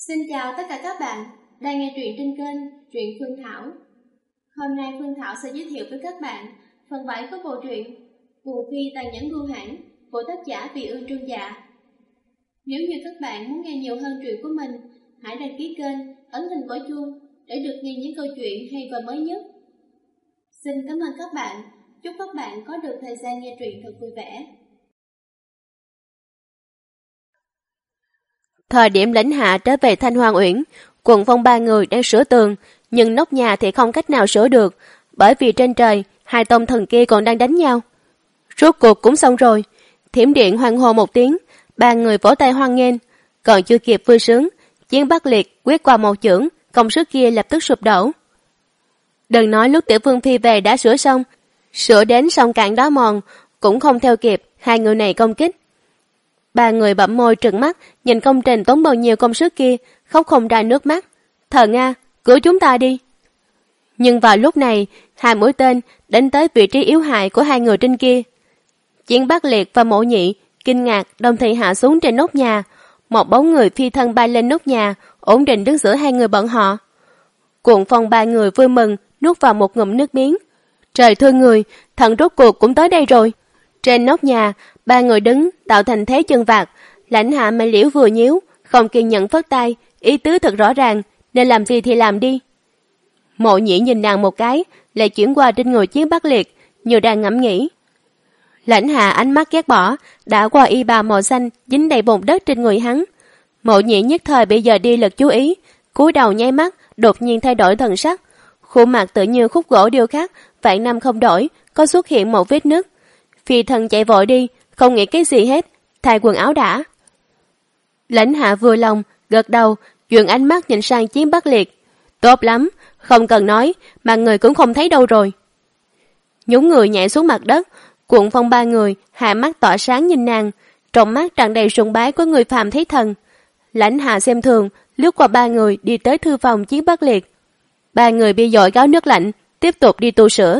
Xin chào tất cả các bạn đang nghe truyện trên kênh Truyện Phương Thảo. Hôm nay Phương Thảo sẽ giới thiệu với các bạn phần 7 của bộ truyện Phù Phi Tàn Nhẫn Bưu Hãn của tác giả Vì Ương Trương Dạ. Nếu như các bạn muốn nghe nhiều hơn truyện của mình, hãy đăng ký kênh, ấn hình quả chuông để được nghe những câu chuyện hay và mới nhất. Xin cảm ơn các bạn. Chúc các bạn có được thời gian nghe truyện thật vui vẻ. Thời điểm Lãnh Hạ trở về Thanh Hoàng Uyển, Quận Phong ba người đang sửa tường, nhưng nóc nhà thì không cách nào sửa được, bởi vì trên trời hai tông thần kia còn đang đánh nhau. Rốt cuộc cũng xong rồi, thiểm điện hoan hô một tiếng, ba người vỗ tay hoan nghênh, còn chưa kịp vui sướng, Chiến Bắc Liệt quét qua một chưởng, công sức kia lập tức sụp đổ. Đừng nói lúc Tiểu Vương Phi về đã sửa xong, sửa đến sông cạn đó mòn cũng không theo kịp hai người này công kích. Ba người bặm môi trừng mắt, nhìn công trình tốn bao nhiêu công sức kia, khóc không ra nước mắt. Thần A, cứu chúng ta đi. Nhưng vào lúc này, hai mũi tên đánh tới vị trí yếu hại của hai người trên kia. Chiến Bắc Liệt và Mộ Nhị kinh ngạc đồng thời hạ xuống trên nóc nhà. Một bóng người phi thân bay lên nóc nhà, ổn định đứng giữa hai người bọn họ. Cuồng Phong ba người vui mừng, nuốt vào một ngụm nước miếng. Trời thương người, thần rốt cuộc cũng tới đây rồi. Trên nóc nhà, ba người đứng tạo thành thế chân vạc. Lãnh Hạ mày liễu vừa nhíu, không kiên nhẫn phất tay, ý tứ thật rõ ràng, nên làm gì thì làm đi. Mộ Nhĩ nhìn nàng một cái, lại chuyển qua trên người Chiến Bắc Liệt, như đang ngẫm nghĩ. Lãnh Hạ ánh mắt ghét bỏ, đã qua y bào màu xanh dính đầy bùn đất trên người hắn. Mộ Nhĩ nhất thời bị dời đi lực chú ý, cúi đầu nháy mắt, đột nhiên thay đổi thần sắc. Khuôn mặt tự như khúc gỗ điêu khắc, vạn năm không đổi, có xuất hiện một vết nứt. Phi thần chạy vội đi, không nghĩ cái gì hết, thay quần áo đã. Lãnh Hạ vừa lòng, gật đầu, chuyển ánh mắt nhìn sang Chiến Bắc Liệt. Tốt lắm, không cần nói, mà người cũng không thấy đâu rồi. Nhúng người nhảy xuống mặt đất, Cuồng Phong ba người, hai mắt tỏa sáng nhìn nàng, trong mắt tràn đầy sùng bái của người phàm thấy thần. Lãnh Hạ xem thường, lướt qua ba người đi tới thư phòng Chiến Bắc Liệt. Ba người bị dội gáo nước lạnh, tiếp tục đi tu sửa.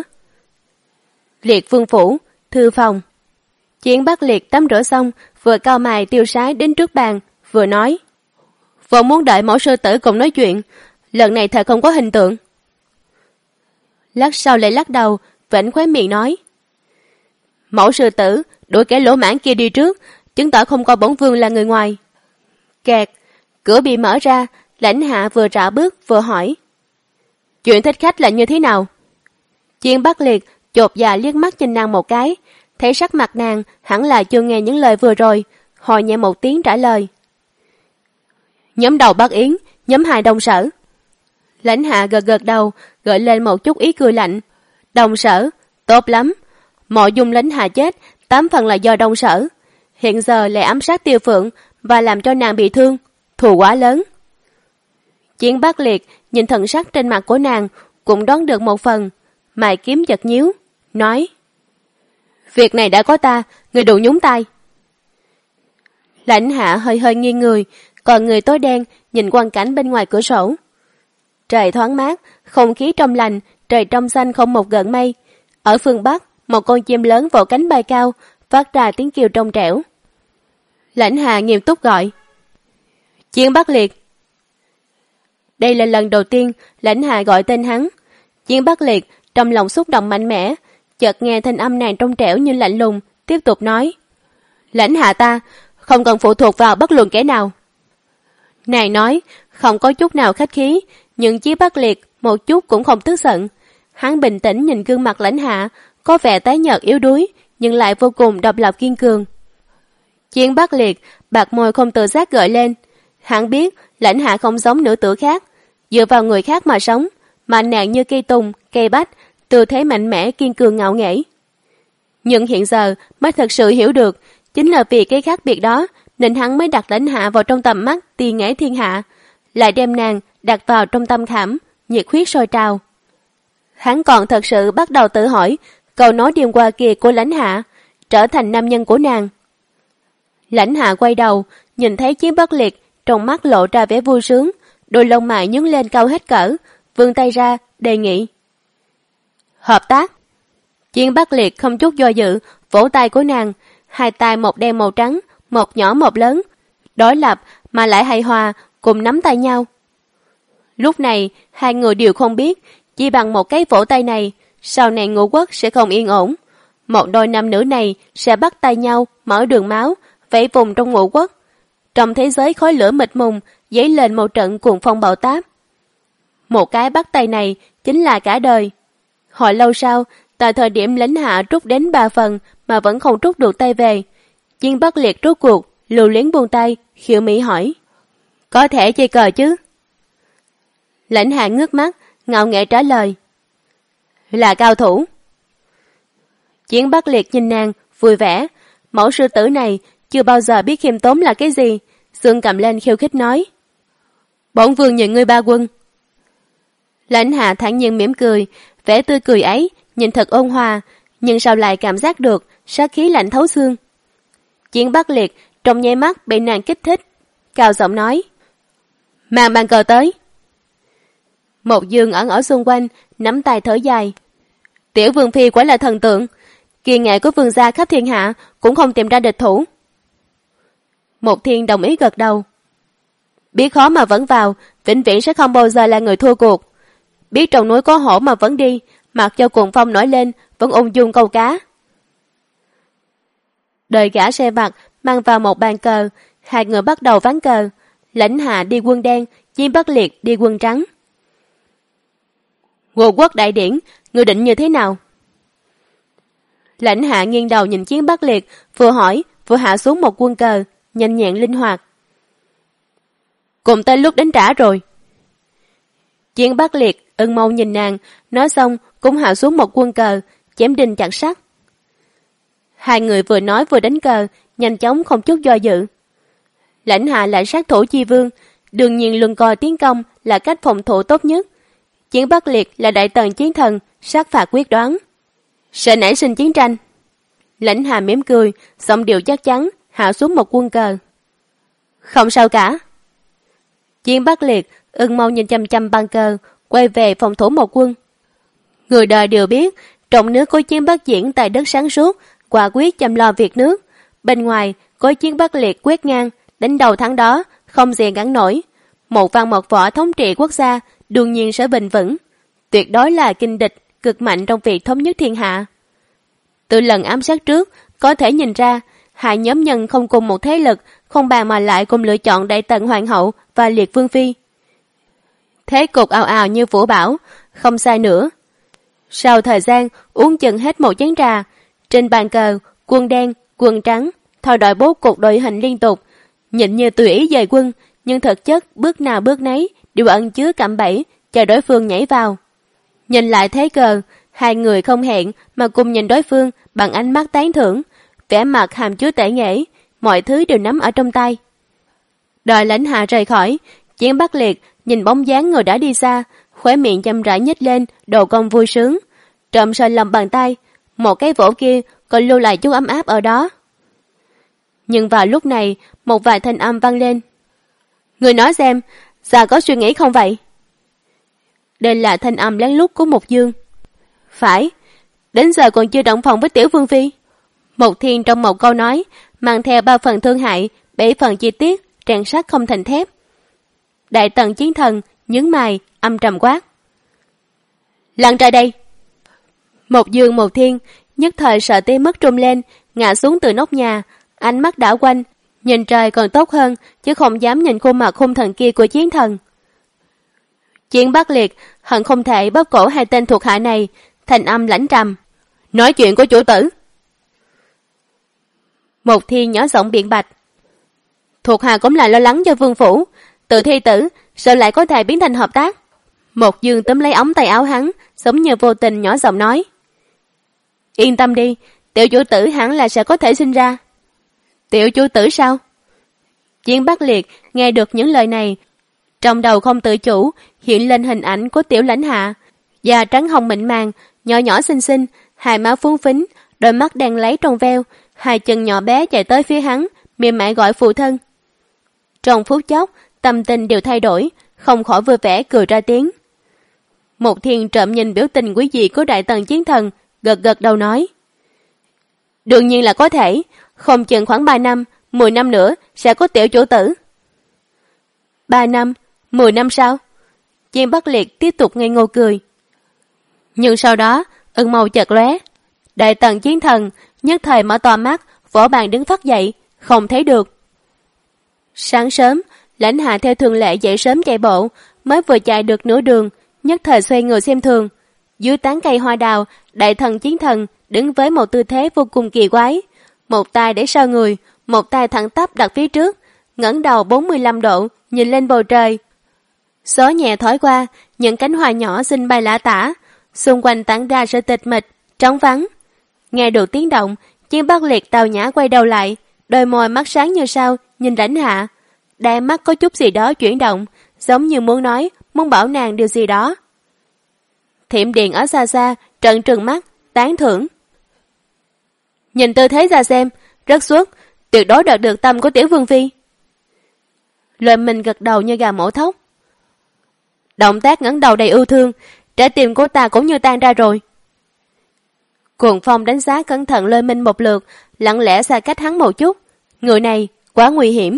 Liệt Vương phủ, thư phòng. Chiến Bắc Liệt tắm rửa xong, vừa cau mày tiêu sái đến trước bàn, vừa nói. Vợ muốn đợi mẫu sư tử cùng nói chuyện, lần này thật không có hình tượng. Lát sau lại lắc đầu, vểnh khóe miệng nói. Mẫu sư tử, đuổi kẻ lỗ mãn kia đi trước, chứng tỏ không coi bổn vương là người ngoài. Kẹt, cửa bị mở ra, Lãnh Hạ vừa rảo bước vừa hỏi. Chuyện thích khách là như thế nào? Chiến Bắc Liệt chột dạ liếc mắt nhìn nàng một cái, thấy sắc mặt nàng hẳn là chưa nghe những lời vừa rồi, hồi nhẹ một tiếng trả lời. Nhóm đầu Bắc Yến, nhóm 2 Đông Sở. Lãnh Hạ gật gật đầu, gợi lên một chút ý cười lạnh. Đông Sở, tốt lắm. Mộ Dung Lãnh Hạ chết, 8 phần là do Đông Sở. Hiện giờ lại ám sát Tiêu Phượng và làm cho nàng bị thương, thù quá lớn. Chiến Bắc Liệt nhìn thần sắc trên mặt của nàng cũng đoán được một phần, mày kiếm giật nhíu, nói. Việc này đã có ta, người đủ nhúng tay. Lãnh Hạ hơi hơi nghiêng người, còn người tối đen nhìn quang cảnh bên ngoài cửa sổ. Trời thoáng mát, không khí trong lành, trời trong xanh không một gợn mây. Ở phương Bắc, một con chim lớn vỗ cánh bay cao, phát ra tiếng kêu trong trẻo. Lãnh Hạ nghiêm túc gọi. Chiến Bắc Liệt. Đây là lần đầu tiên Lãnh Hạ gọi tên hắn. Chiến Bắc Liệt trong lòng xúc động mạnh mẽ, chợt nghe thanh âm nàng trong trẻo như lạnh lùng, tiếp tục nói. Lãnh Hạ ta, không cần phụ thuộc vào bất luận kẻ nào. Nàng nói, không có chút nào khách khí, nhưng Chiến Bắc Liệt một chút cũng không tức giận. Hắn bình tĩnh nhìn gương mặt Lãnh Hạ, có vẻ tái nhợt yếu đuối, nhưng lại vô cùng độc lập kiên cường. Chiến Bắc Liệt, bạc môi không tự giác gợi lên. Hắn biết Lãnh Hạ không giống nữ tử khác, dựa vào người khác mà sống, mà nàng như cây tùng, cây bách, tư thế mạnh mẽ kiên cường ngạo nghễ. Nhưng hiện giờ mới thật sự hiểu được, chính là vì cái khác biệt đó nên hắn mới đặt Lãnh Hạ vào trong tầm mắt tiền nghệ thiên hạ, lại đem nàng đặt vào trong tâm khảm, nhiệt huyết sôi trào. Hắn còn thật sự bắt đầu tự hỏi câu nói điên qua kia của Lãnh Hạ, trở thành nam nhân của nàng. Lãnh Hạ quay đầu, nhìn thấy Chiến Bắc Liệt, trong mắt lộ ra vẻ vui sướng, đôi lông mày nhướng lên cao hết cỡ, vươn tay ra, đề nghị. Hợp tác. Chiến Bắc Liệt không chút do dự, vỗ tay của nàng, hai tay một đen một trắng, một nhỏ một lớn, đối lập mà lại hài hòa, cùng nắm tay nhau. Lúc này, hai người đều không biết, chỉ bằng một cái vỗ tay này, sau này Ngũ Quốc sẽ không yên ổn. Một đôi nam nữ này sẽ bắt tay nhau, mở đường máu, vẫy vùng trong Ngũ Quốc. Trong thế giới khói lửa mịt mùng, dấy lên một trận cuồng phong bão táp. Một cái bắt tay này chính là cả đời. Hồi lâu sau, tại thời điểm lãnh hạ trút đến 3 phần mà vẫn không trút được tay về, Chiến Bắc Liệt rốt cuộc, lưu luyến buông tay, khiêu mỹ hỏi. Có thể chơi cờ chứ? Lãnh hạ ngước mắt, ngạo nghễ trả lời. Là cao thủ. Chiến Bắc Liệt nhìn nàng, vui vẻ. Mẫu sư tử này chưa bao giờ biết khiêm tốn là cái gì. Xương cầm lên khiêu khích nói. Bổn vương nhận ngươi 3 quân. Lãnh hạ thản nhiên mỉm cười, vẻ tươi cười ấy nhìn thật ôn hòa, nhưng sao lại cảm giác được sát khí lạnh thấu xương. Chiến Bắc Liệt trong nháy mắt bị nàng kích thích, cao giọng nói. Mang bàn cờ tới. Một Dương ẩn ở xung quanh, nắm tay thở dài. Tiểu vương phi quả là thần tượng, kỳ nghệ của vương gia khắp thiên hạ cũng không tìm ra địch thủ. Một Thiên đồng ý gật đầu. Biết khó mà vẫn vào, vĩnh viễn sẽ không bao giờ là người thua cuộc. Biết trong núi có hổ mà vẫn đi, mặc cho cuồng phong nổi lên, vẫn ung dung câu cá. Đời gã xe vặt mang vào một bàn cờ, hai người bắt đầu ván cờ. Lãnh hạ đi quân đen, Chiến Bắc Liệt đi quân trắng. Ngũ Quốc đại điển, ngươi định như thế nào? Lãnh hạ nghiêng đầu nhìn Chiến Bắc Liệt, vừa hỏi vừa hạ xuống một quân cờ, nhanh nhẹn linh hoạt. Cùng tới lúc đánh trả rồi. Chiến Bắc Liệt ưng mâu nhìn nàng, nói xong cũng hạ xuống một quân cờ, chém đinh chặt sắt. Hai người vừa nói vừa đánh cờ, nhanh chóng không chút do dự. Lãnh hạ là sát thủ chi vương, đương nhiên luân coi tiến công là cách phòng thủ tốt nhất. Chiến Bắc Liệt là đại tần chiến thần, sát phạt quyết đoán. Sợ nảy sinh chiến tranh. Lãnh hạ mỉm cười, giọng điệu chắc chắn, hạ xuống một quân cờ. Không sao cả. Chiến Bắc Liệt ưng mâu nhìn chăm chăm bàn cờ, quay về phòng thủ một quân. Người đời đều biết, trong nước có Chiến Bắc Diễn tài đất sáng suốt, quả quyết chăm lo việc nước. Bên ngoài có Chiến Bắc Liệt quét ngang, đánh đầu thắng đó, không gì ngăn nổi. Một văn một võ thống trị quốc gia, đương nhiên sẽ bền vững. Tuyệt đối là kinh địch, cực mạnh trong việc thống nhất thiên hạ. Từ lần ám sát trước, có thể nhìn ra, hai nhóm nhân không cùng một thế lực, không bàn mà lại cùng lựa chọn đại tần hoàng hậu và liệt vương phi. Thế cục ào ào như vũ bão, không sai nữa. Sau thời gian uống chừng hết một chén trà, trên bàn cờ, quân đen, quân trắng, thao đội bố cục đội hình liên tục, nhìn như tùy ý dời quân, nhưng thực chất bước nào bước nấy đều ẩn chứa cạm bẫy, chờ đối phương nhảy vào. Nhìn lại thế cờ, hai người không hẹn mà cùng nhìn đối phương bằng ánh mắt tán thưởng, vẻ mặt hàm chứa tể nghệ, mọi thứ đều nắm ở trong tay. Đợi lãnh hạ rời khỏi, Chiến Bắc Liệt nhìn bóng dáng người đã đi xa, khóe miệng chậm rãi nhếch lên, đồ cong vui sướng. Trộm sờ lòng bàn tay, một cái vỗ kia còn lưu lại chút ấm áp ở đó. Nhưng vào lúc này, một vài thanh âm vang lên. Người nói xem, già có suy nghĩ không vậy? Đây là thanh âm lén lút của Một Dương. Phải, đến giờ còn chưa động phòng với Tiểu Vương Phi. Một Thiên trong một câu nói, mang theo 3 phần thương hại, 7 phần chi tiết, rèn sắt không thành thép. Đại tần chiến thần, nhướng mày, âm trầm quát. Lăn ra đây! Một Dương Một Thiên, nhất thời sợ tới mất trung lên, ngã xuống từ nóc nhà, ánh mắt đảo quanh, nhìn trời còn tốt hơn, chứ không dám nhìn khuôn mặt hung thần kia của chiến thần. Chiến Bắc Liệt hận không thể bóp cổ hai tên thuộc hạ này, thành âm lãnh trầm. Nói chuyện của chủ tử. Một Thiên nhỏ giọng biện bạch. Thuộc hạ cũng là lo lắng cho vương phủ, tự thi tử sợ lại có thể biến thành hợp tác. Một Dương túm lấy ống tay áo hắn, giống như vô tình nhỏ giọng nói. Yên tâm đi, tiểu chủ tử hẳn là sẽ có thể sinh ra. Tiểu chủ tử sao? Chiến Bắc Liệt nghe được những lời này, trong đầu không tự chủ hiện lên hình ảnh của tiểu lãnh hạ, da trắng hồng mịn màng, nhỏ nhỏ xinh xinh, hai má phúng phính, đôi mắt đen láy trong veo, hai chân nhỏ bé chạy tới phía hắn, mềm mại gọi phụ thân. Trong phút chốc, tâm tình đều thay đổi, không khỏi vui vẻ cười ra tiếng. Một Thiên trộm nhìn biểu tình quý dị của đại tần chiến thần, gật gật đầu nói. Đương nhiên là có thể, không chừng khoảng 3 năm, 10 năm nữa sẽ có tiểu chủ tử. 3 năm, 10 năm sau? Chiên Bắc Liệt tiếp tục ngây ngô cười. Nhưng sau đó, ưng màu chợt lóe. Đại Tần Chiến Thần nhất thời mở to mắt, vỗ bàn đứng phát dậy, không thấy được. Sáng sớm, Lãnh Hạ theo thường lệ dậy sớm chạy bộ, mới vừa chạy được nửa đường, nhất thời xoay người xem thường. Dưới tán cây hoa đào, Đại Thần Chiến Thần đứng với một tư thế vô cùng kỳ quái. Một tay để sau người, một tay thẳng tắp đặt phía trước, ngẩng đầu 45 độ, nhìn lên bầu trời. Gió nhẹ thổi qua, những cánh hoa nhỏ xinh bay lả tả, xung quanh tản ra sự tịch mịch, trống vắng. Nghe được tiếng động, Chiến Bắc Liệt tào nhã quay đầu lại, đôi môi mắt sáng như sao, nhìn Lãnh Hạ. Đáy mắt có chút gì đó chuyển động, giống như muốn nói, muốn bảo nàng điều gì đó. Thiểm Điện ở xa xa, trợn trừng mắt, tán thưởng. Nhìn tư thế ra xem, rất xuất, tuyệt đối đạt được tâm của tiểu vương phi. Lợi mình gật đầu như gà mổ thóc. Động tác ngẩng đầu đầy ưu thương, trái tim của ta cũng như tan ra rồi. Cuồng Phong đánh giá cẩn thận Lôi Minh một lượt, lặng lẽ xa cách hắn một chút. Người này quá nguy hiểm.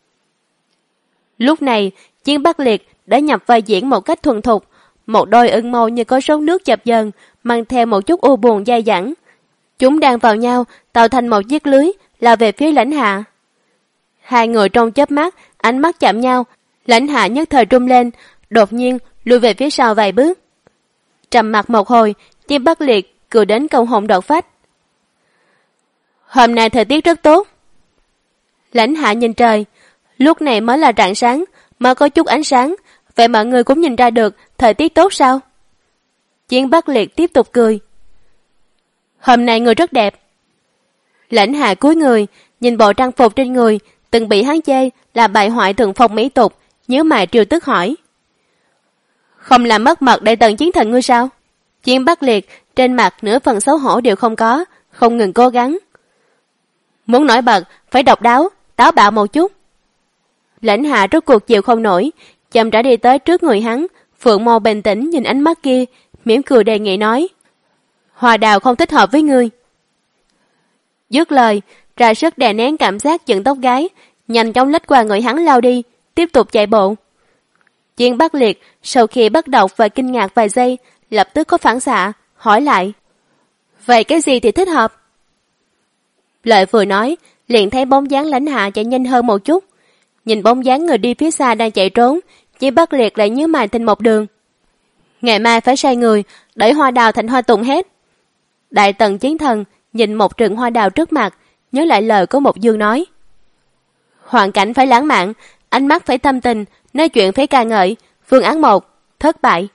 Lúc này, Chiến Bắc Liệt đã nhập vai diễn một cách thuần thục, một đôi ưng mâu như có sóng nước chập dần, mang theo một chút u buồn dai dẳng. Chúng đang vào nhau, tạo thành một chiếc lưới, lao về phía Lãnh Hạ. Hai người trong chớp mắt, ánh mắt chạm nhau, Lãnh Hạ nhất thời rung lên, đột nhiên lùi về phía sau vài bước. Trầm mặt một hồi, Chiến Bắc Liệt cười đến câu hồn đột phách. Hôm nay thời tiết rất tốt. Lãnh Hạ nhìn trời, lúc này mới là rạng sáng, mới có chút ánh sáng, vậy mọi người cũng nhìn ra được thời tiết tốt sao? Chiến Bắc Liệt tiếp tục cười. Hôm nay người rất đẹp. Lãnh Hạ cúi người, nhìn bộ trang phục trên người, từng bị hắn chê là bại hoại thượng phong mỹ tục, nhíu mày trêu tức hỏi. Không làm mất mật Đại Tần Chiến Thần ngươi sao? Chiến Bắc Liệt trên mặt nửa phần xấu hổ đều không có, không ngừng cố gắng. Muốn nổi bật, phải độc đáo, táo bạo một chút. Lãnh Hạ rốt cuộc chịu không nổi, chậm rãi đi tới trước người hắn, phượng mâu bình tĩnh nhìn ánh mắt kia, mỉm cười đề nghị nói. Hoa đào không thích hợp với ngươi. Dứt lời, ra sức đè nén cảm giác giận tóc gái, nhanh chóng lách qua người hắn lao đi, tiếp tục chạy bộ. Chiến Bắc Liệt sau khi bắt đầu và kinh ngạc vài giây, lập tức có phản xạ, hỏi lại. Vậy cái gì thì thích hợp? Lợi vừa nói, liền thấy bóng dáng Lãnh Hạ chạy nhanh hơn một chút. Nhìn bóng dáng người đi phía xa đang chạy trốn, Chiến Bắc Liệt lại nhíu mày thành một đường. Ngày mai phải sai người, đẩy hoa đào thành hoa tùng hết. Đại Tần Chiến Thần nhìn một rừng hoa đào trước mặt, nhớ lại lời của Một Dương nói. Hoàn cảnh phải lãng mạn, ánh mắt phải tâm tình, nói chuyện phải ca ngợi, phương án 1, thất bại.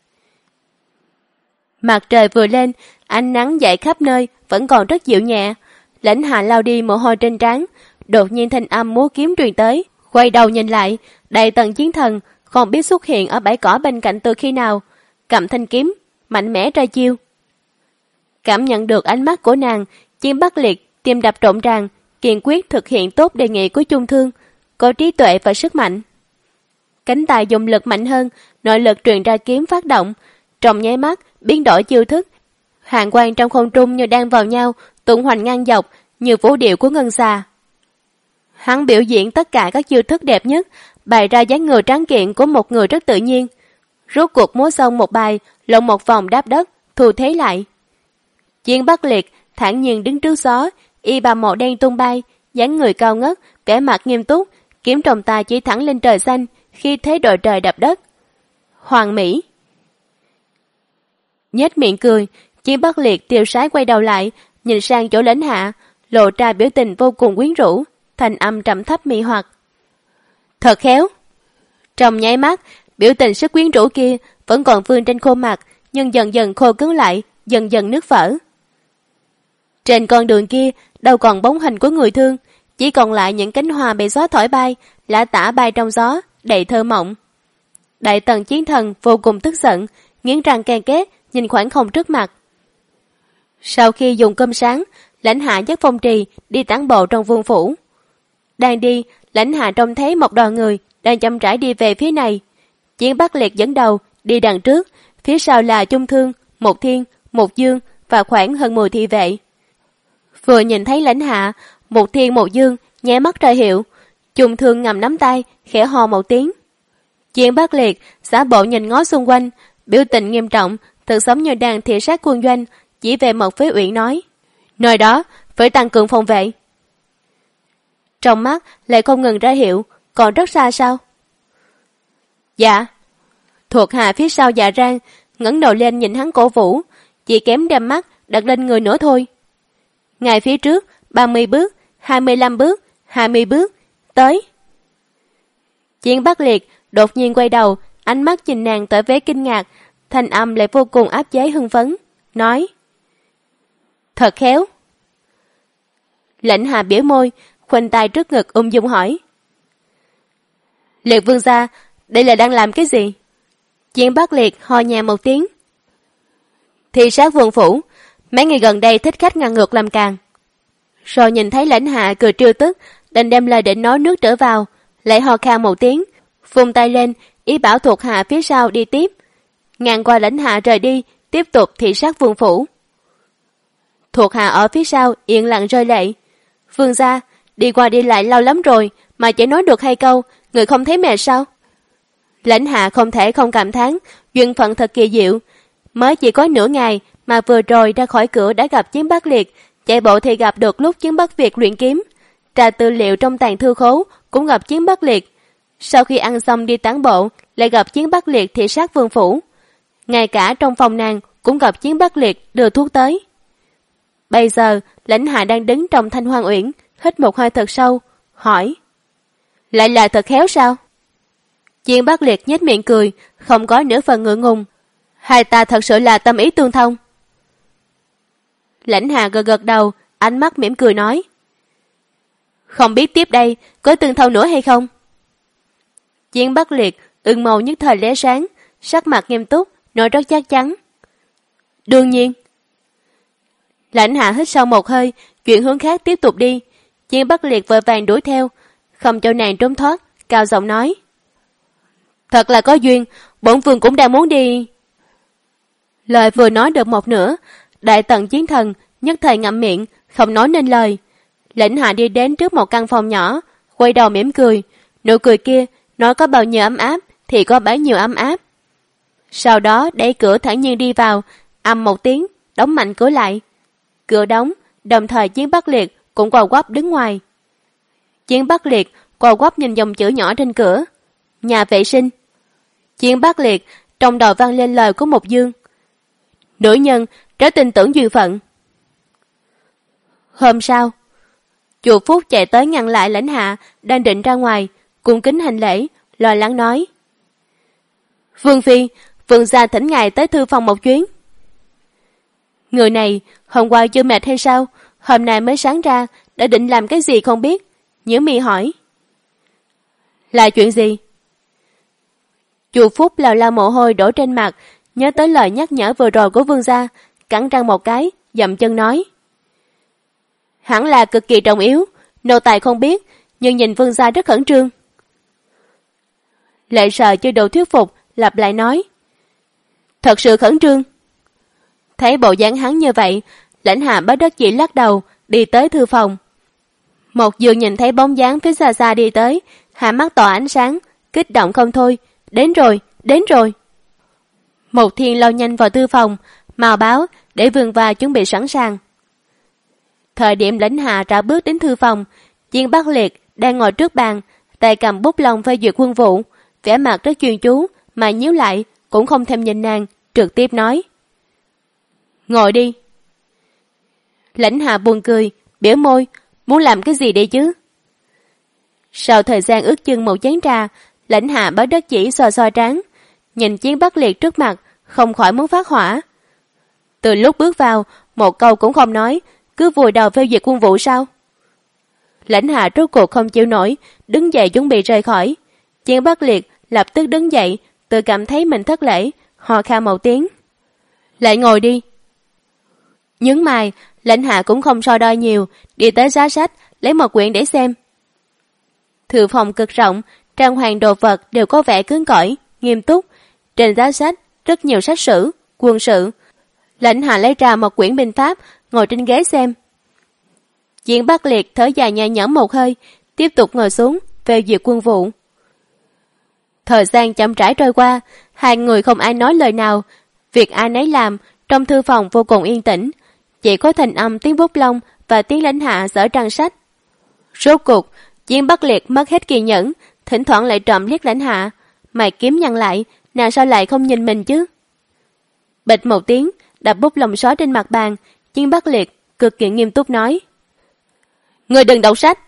Mặt trời vừa lên, ánh nắng dậy khắp nơi, vẫn còn rất dịu nhẹ. Lãnh Hạ lao đi mồ hôi trên trán, đột nhiên thanh âm múa kiếm truyền tới, quay đầu nhìn lại, Đại Tần Chiến Thần không biết xuất hiện ở bãi cỏ bên cạnh từ khi nào, cầm thanh kiếm, mạnh mẽ ra chiêu. Cảm nhận được ánh mắt của nàng, Chiến Bắc Liệt tim đập rộn ràng, kiên quyết thực hiện tốt đề nghị của Chung Thương, có trí tuệ và sức mạnh. Cánh tay dùng lực mạnh hơn, nội lực truyền ra kiếm phát động, trong nháy mắt biến đổi chiêu thức. Hàng quang trong không trung như đang vào nhau, tuần hoành ngang dọc như vũ điệu của ngân xà. Hắn biểu diễn tất cả các chiêu thức đẹp nhất, bày ra dáng người tráng kiện của một người rất tự nhiên. Rốt cuộc múa xong một bài, lộn một vòng đáp đất, thu thế lại. Chiến Bắc Liệt thản nhiên đứng trước gió, y bào màu đen tung bay, dáng người cao ngất, vẻ mặt nghiêm túc, kiếm trong tay chỉ thẳng lên trời xanh, khi thế đội trời đập đất. Hoàng mỹ. Nhếch miệng cười, Chiến Bắc Liệt tiêu sái quay đầu lại, nhìn sang chỗ Lãnh Hạ, lộ ra biểu tình vô cùng quyến rũ, thành âm trầm thấp mị hoặc. Thật khéo. Trong nháy mắt, biểu tình sức quyến rũ kia vẫn còn vương trên khuôn mặt, nhưng dần dần khô cứng lại, dần dần nước vỡ. Trên con đường kia, đâu còn bóng hình của người thương, chỉ còn lại những cánh hoa bị gió thổi bay, lả tả bay trong gió, đầy thơ mộng. Đại Tần Chiến Thần vô cùng tức giận, nghiến răng ken két, nhìn khoảng không trước mặt. Sau khi dùng cơm sáng, Lãnh Hạ dắt Phong Trì đi tản bộ trong vương phủ. Đang đi, Lãnh Hạ trông thấy một đoàn người đang chậm rãi đi về phía này. Chiến Bắc Liệt dẫn đầu, đi đằng trước, phía sau là Chung Thương, Một Thiên, Một Dương và khoảng hơn 10 thị vệ. Vừa nhìn thấy Lãnh Hạ, Một Thiên Một Dương nháy mắt ra hiệu. Chung Thương ngầm nắm tay, khẽ hò một tiếng. Chiến Bắc Liệt giả bộ nhìn ngó xung quanh, biểu tình nghiêm trọng, thật giống như đang thị sát quân doanh, chỉ về một phía Uyển nói: nơi đó phải tăng cường phòng vệ. Trong mắt lại không ngừng ra hiệu: còn rất xa sao? Dạ. Thuộc hạ phía sau dạ rang, ngẩng đầu lên nhìn hắn cổ vũ, chỉ kém đem mắt đặt lên người nữa thôi. Ngay phía trước, 30 bước, 25 bước, 20 bước, tới. Chiến Bắc Liệt đột nhiên quay đầu, ánh mắt nhìn nàng tỏ vẻ kinh ngạc, thanh âm lại vô cùng áp chế hưng phấn, nói: thật khéo. Lãnh Hà biểu môi, khoanh tay trước ngực ung dung hỏi: Liệt vương gia, đây là đang làm cái gì? Chiến Bắc Liệt ho nhẹ một tiếng: thị sát vương phủ, mấy ngày gần đây thích khách ngang ngược làm càng. Rồi nhìn thấy Lãnh Hạ cười trêu tức, đành đem lời định nói nước trở vào, lại ho khan một tiếng, vung tay lên, ý bảo thuộc hạ phía sau đi tiếp. Ngang qua Lãnh Hạ rời đi, tiếp tục thị sát vương phủ. Thuộc hạ ở phía sau yên lặng rơi lệ. Vương gia, đi qua đi lại lâu lắm rồi, mà chỉ nói được 2 câu, người không thấy mệt sao? Lãnh Hạ không thể không cảm thán, duyên phận thật kỳ diệu. Mới chỉ có nửa ngày mà vừa rồi ra khỏi cửa đã gặp Chiến Bắc Liệt, chạy bộ thì gặp được lúc Chiến Bắc Việt luyện kiếm, tra tư liệu trong tàng thư khố cũng gặp Chiến Bắc Liệt. Sau khi ăn xong đi tản bộ, lại gặp Chiến Bắc Liệt thị sát vương phủ. Ngay cả trong phòng nàng cũng gặp Chiến Bắc Liệt đưa thuốc tới. Bây giờ Lãnh Hạ đang đứng trong Thanh Hoang Uyển, hít một hơi thật sâu, hỏi: lại là thật khéo sao? Chiến Bắc Liệt nhếch miệng cười, không có nửa phần ngượng ngùng: hai ta thật sự là tâm ý tương thông. Lãnh Hạ gật gật đầu, ánh mắt mỉm cười nói: không biết tiếp đây có tương thông nữa hay không? Chiến Bắc Liệt ửng màu nhất thời lóe sáng, sắc mặt nghiêm túc, nói rất chắc chắn: đương nhiên. Lãnh Hạ hít sâu một hơi, chuyển hướng khác tiếp tục đi. Chiến Bắc Liệt vội vàng đuổi theo, không cho nàng trốn thoát, cao giọng nói: thật là có duyên, bổn vương cũng đang muốn đi. Lời vừa nói được một nửa, Đại Tần Chiến Thần nhất thời ngậm miệng, không nói nên lời. Lãnh Hạ đi đến trước một căn phòng nhỏ, quay đầu mỉm cười, nụ cười kia nói có bao nhiêu ấm áp thì có bấy nhiêu ấm áp. Sau đó đẩy cửa thản nhiên đi vào, ầm một tiếng, đóng mạnh cửa lại. Cửa đóng, đồng thời Chiến Bắc Liệt cũng quỳ quắp đứng ngoài. Chiến Bắc Liệt quỳ quắp nhìn dòng chữ nhỏ trên cửa: nhà vệ sinh. Chiến Bắc Liệt trong đầu vang lên lời của Mục Dương: nữ nhân rất tin tưởng duyên phận. Hôm sau, Chu Phúc chạy tới ngăn lại Lãnh Hạ đang định ra ngoài, cung kính hành lễ, lo lắng nói: Vương phi, vương gia thỉnh ngài tới thư phòng một chuyến. Người này hôm qua chưa mệt hay sao? Hôm nay mới sáng ra, đã định làm cái gì không biết. Nhíu mi hỏi: là chuyện gì? Chu Phúc lau lau mồ hôi đổ trên mặt, nhớ tới lời nhắc nhở vừa rồi của vương gia, cắn răng một cái, dậm chân nói: hẳn là cực kỳ trọng yếu, nô tài không biết, nhưng nhìn vương gia rất khẩn trương. Lệ Sợ chưa đủ thuyết phục, lặp lại nói: thật sự khẩn trương. Thấy bộ dáng hắn như vậy, Lãnh Hạ bất đắc dĩ lắc đầu, đi tới thư phòng. Một Dương nhìn thấy bóng dáng phía xa xa đi tới, hai mắt tỏa ánh sáng, kích động không thôi: đến rồi, đến rồi. Một Thiên lao nhanh vào thư phòng, màu báo để vương và chuẩn bị sẵn sàng. Thời điểm Lãnh Hạ rảo bước đến thư phòng, Chiến Bắc Liệt đang ngồi trước bàn, tay cầm bút lông phê duyệt quân vụ, vẻ mặt rất chuyên chú, mà nhíu lại cũng không thèm nhìn nàng, trực tiếp nói: ngồi đi. Lãnh Hạ buồn cười, biểu môi: muốn làm cái gì đây chứ? Sau thời gian ước chừng một chén trà, Lãnh Hạ bất đắc dĩ xoa xoa trán, nhìn Chiến Bắc Liệt trước mặt, không khỏi muốn phát hỏa. Từ lúc bước vào, một câu cũng không nói, cứ vùi đầu phê duyệt quân vụ sao? Lãnh Hạ rốt cuộc không chịu nổi, đứng dậy chuẩn bị rời khỏi. Chiến Bắc Liệt lập tức đứng dậy, tự cảm thấy mình thất lễ, ho khan một tiếng: lại ngồi đi. Nhướng mày, Lãnh Hạ cũng không so đo nhiều, đi tới giá sách, lấy một quyển để xem. Thư phòng cực rộng, trang hoàng đồ vật đều có vẻ cứng cỏi, nghiêm túc. Trên giá sách rất nhiều sách sử, quân sự. Lãnh Hạ lấy ra một quyển binh pháp, ngồi trên ghế xem. Chiến Bắc Liệt thở dài nhẹ nhõm một hơi, tiếp tục ngồi xuống, phê duyệt quân vụ. Thời gian chậm rãi trôi qua, hai người không ai nói lời nào, việc ai nấy làm, trong thư phòng vô cùng yên tĩnh, chỉ có thanh âm tiếng bút lông và tiếng Lãnh Hạ dở trang sách. Rốt cuộc, Chiến Bắc Liệt mất hết kiên nhẫn, thỉnh thoảng lại trộm liếc Lãnh Hạ, mày kiếm nhăn lại, nàng sao lại không nhìn mình chứ? Bịch một tiếng, đập bút lông xóa trên mặt bàn, Chiến Bắc Liệt cực kỳ nghiêm túc nói: "Ngươi đừng đọc sách."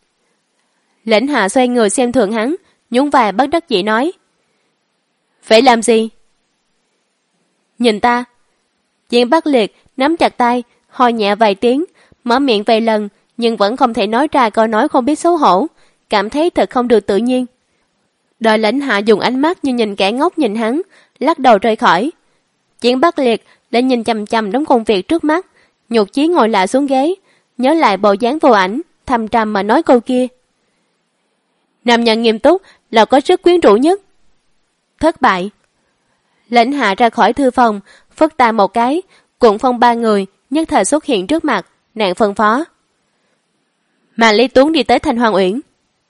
Lãnh Hạ xoay người xem thường hắn, nhún vai bất đắc dĩ nói: "Phải làm gì?" "Nhìn ta." Chiến Bắc Liệt nắm chặt tay, ho nhẹ vài tiếng, mở miệng vài lần, nhưng vẫn không thể nói ra câu nói không biết xấu hổ, cảm thấy thật không được tự nhiên. Đợi Lãnh Hạ dùng ánh mắt như nhìn kẻ ngốc nhìn hắn, lắc đầu rời khỏi. Chiến Bắc Liệt lại nhìn chằm chằm đống công việc trước mắt, nhục chí ngồi lại xuống ghế, nhớ lại bộ dáng vô ảnh, thầm trầm mà nói câu kia: "Nam nhân nghiêm túc là có sức quyến rũ nhất." Thất bại. Lãnh Hạ ra khỏi thư phòng, phất tay một cái, Cuồng Phong ba người nhất thời xuất hiện trước mặt, nàng phân phó: "Mà Lý Tuấn đi tới Thanh Hoang Uyển."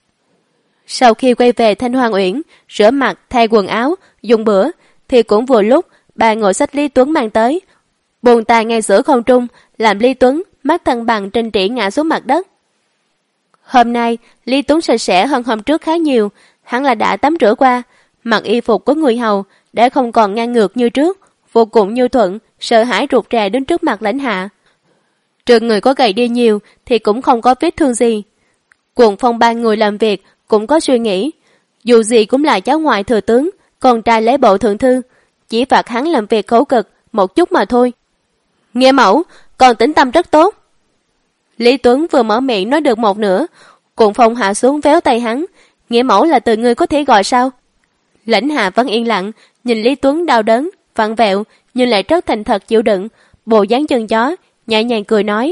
Sau khi quay về Thanh Hoang Uyển, rửa mặt, thay quần áo, dùng bữa, thì cũng vừa lúc bà ngồi xách Lý Tuấn mang tới, buồn tay ngay giữa không trung, làm Lý Tuấn mắt thăng bằng trên trĩ ngã xuống mặt đất. Hôm nay, Lý Tuấn sạch sẽ hơn hôm trước khá nhiều, hắn là đã tắm rửa qua, mặc y phục của người hầu, đã không còn ngang ngược như trước, vô cùng nhu thuận, sợ hãi rụt rè đến trước mặt Lãnh Hạ. Trừ người có gầy đi nhiều thì cũng không có vết thương gì. Cuồng Phong ba người làm việc cũng có suy nghĩ, dù gì cũng là cháu ngoại thừa tướng, con trai lễ bộ thượng thư, chỉ phạt hắn làm việc khổ cực một chút mà thôi. Nghĩa mẫu, còn tĩnh tâm rất tốt. Lý Tuấn vừa mở miệng nói được một nửa, Cuồng Phong hạ xuống véo tay hắn: "Nghĩa mẫu là từ ngươi có thể gọi sao?" Lãnh Hạ vẫn yên lặng, nhìn Lý Tuấn đau đớn, vặn vẹo, nhưng lại rất thành thật chịu đựng, bộ dáng chân chó, nhẹ nhàng cười nói: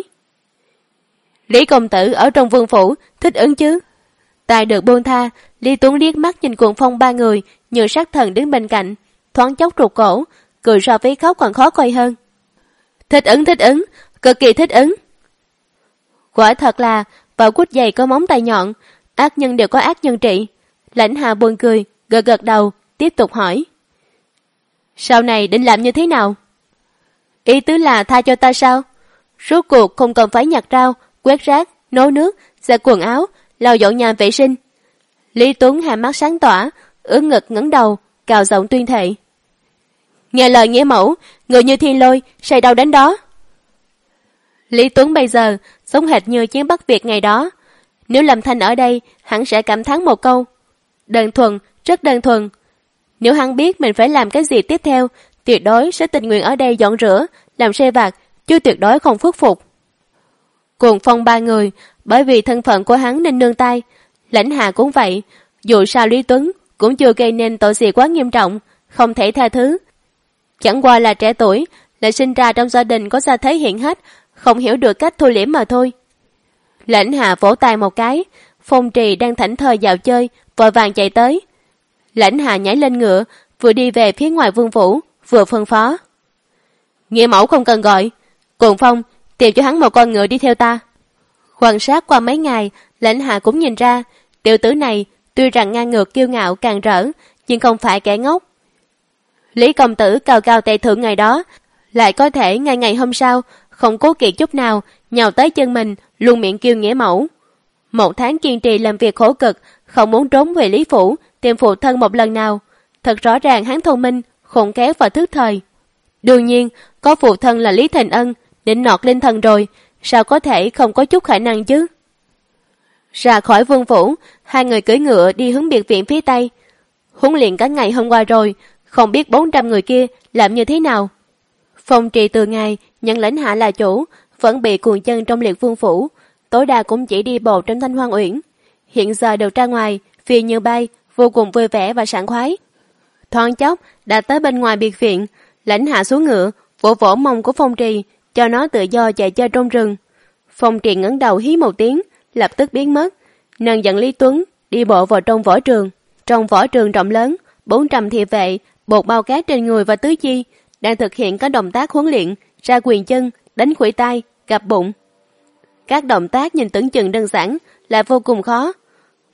"Lý công tử ở trong vương phủ, thích ứng chứ?" Tài được buông tha, Lý Tuấn liếc mắt nhìn Cuồng Phong ba người, như sát thần đứng bên cạnh, thoáng chốc rụt cổ, cười so với khóc còn khó coi hơn. Thích ứng, cực kỳ thích ứng." Quả thật là, vào quýt giày có móng tay nhọn, ác nhân đều có ác nhân trị. Lãnh Hạ buồn cười, gật gật đầu, tiếp tục hỏi: "Sau này định làm như thế nào?" "Ý tứ là tha cho ta sao? Rốt cuộc không cần phải nhặt rau, quét rác, nấu nước, giặt quần áo, lau dọn nhà vệ sinh." Lý Tuấn hai mắt sáng tỏa, ưỡn ngực ngẩng đầu, cào giọng tuyên thệ: "Nghe lời nghĩa mẫu, người như thiên lôi, say đâu đánh đó." Lý Tuấn bây giờ giống hệt như Chiến Bắc Việt ngày đó. Nếu Lâm Thanh ở đây, hắn sẽ cảm thán một câu: đơn thuần, rất đơn thuần. Nếu hắn biết mình phải làm cái gì tiếp theo, tuyệt đối sẽ tình nguyện ở đây dọn rửa, làm xe vặt, chứ tuyệt đối không khuất phục. Cuồng Phong ba người, bởi vì thân phận của hắn nên nương tay. Lãnh Hạ cũng vậy, dù sao Lý Tuấn cũng chưa gây nên tội gì quá nghiêm trọng, không thể tha thứ. Chẳng qua là trẻ tuổi, lại sinh ra trong gia đình có gia thế hiển hách, không hiểu được cách thu liễm mà thôi. Lãnh Hạ vỗ tay một cái, Phong Trì đang thảnh thơi dạo chơi, vội vàng chạy tới. Lãnh Hạ nhảy lên ngựa, vừa đi về phía ngoài vương phủ, vừa phân phó: "Nghĩa mẫu không cần gọi, Cuồng Phong, tìm cho hắn một con ngựa đi theo ta." Quan sát qua mấy ngày, Lãnh Hạ cũng nhìn ra, tiểu tử này tuy rằng ngang ngược kiêu ngạo càng rỡ, nhưng không phải kẻ ngốc. Lý công tử cao cao tại thượng ngày đó, lại có thể ngày ngày hôm sau không cố kỵ chút nào nhào tới chân mình, luôn miệng kêu nghĩa mẫu. 1 tháng kiên trì làm việc khổ cực, không muốn trốn về Lý phủ tìm phụ thân một lần nào. Thật rõ ràng hắn thông minh, khôn khéo và thức thời. Đương nhiên, có phụ thân là Lý Thành Ân, định nọt linh thần rồi, sao có thể không có chút khả năng chứ? Ra khỏi vương phủ, hai người cưỡi ngựa đi hướng biệt viện phía tây. Huấn luyện cả ngày hôm qua rồi, không biết 400 người kia làm như thế nào. Phong Trì từ ngày nhận Lãnh Hạ là chủ, vẫn bị cuồng chân trong liệt vương phủ, tối đa cũng chỉ đi bộ trên Thanh Hoang Uyển. Hiện giờ đều ra ngoài, phi như bay, vô cùng vui vẻ và sảng khoái. Thoáng chốc đã tới bên ngoài biệt viện, Lãnh Hạ xuống ngựa, vỗ vỗ mông của Phong Trì, cho nó tự do chạy chơi trong rừng. Phong Trì ngẩng đầu hí một tiếng, lập tức biến mất. Nàng dẫn Lý Tuấn đi bộ vào trong võ trường. Trong võ trường rộng lớn, 400 thị vệ bột bao cát trên người và tứ chi, đang thực hiện các động tác huấn luyện, ra quyền chân, đánh khuỷu tay, gập bụng. Các động tác nhìn tưởng chừng đơn giản, lại vô cùng khó.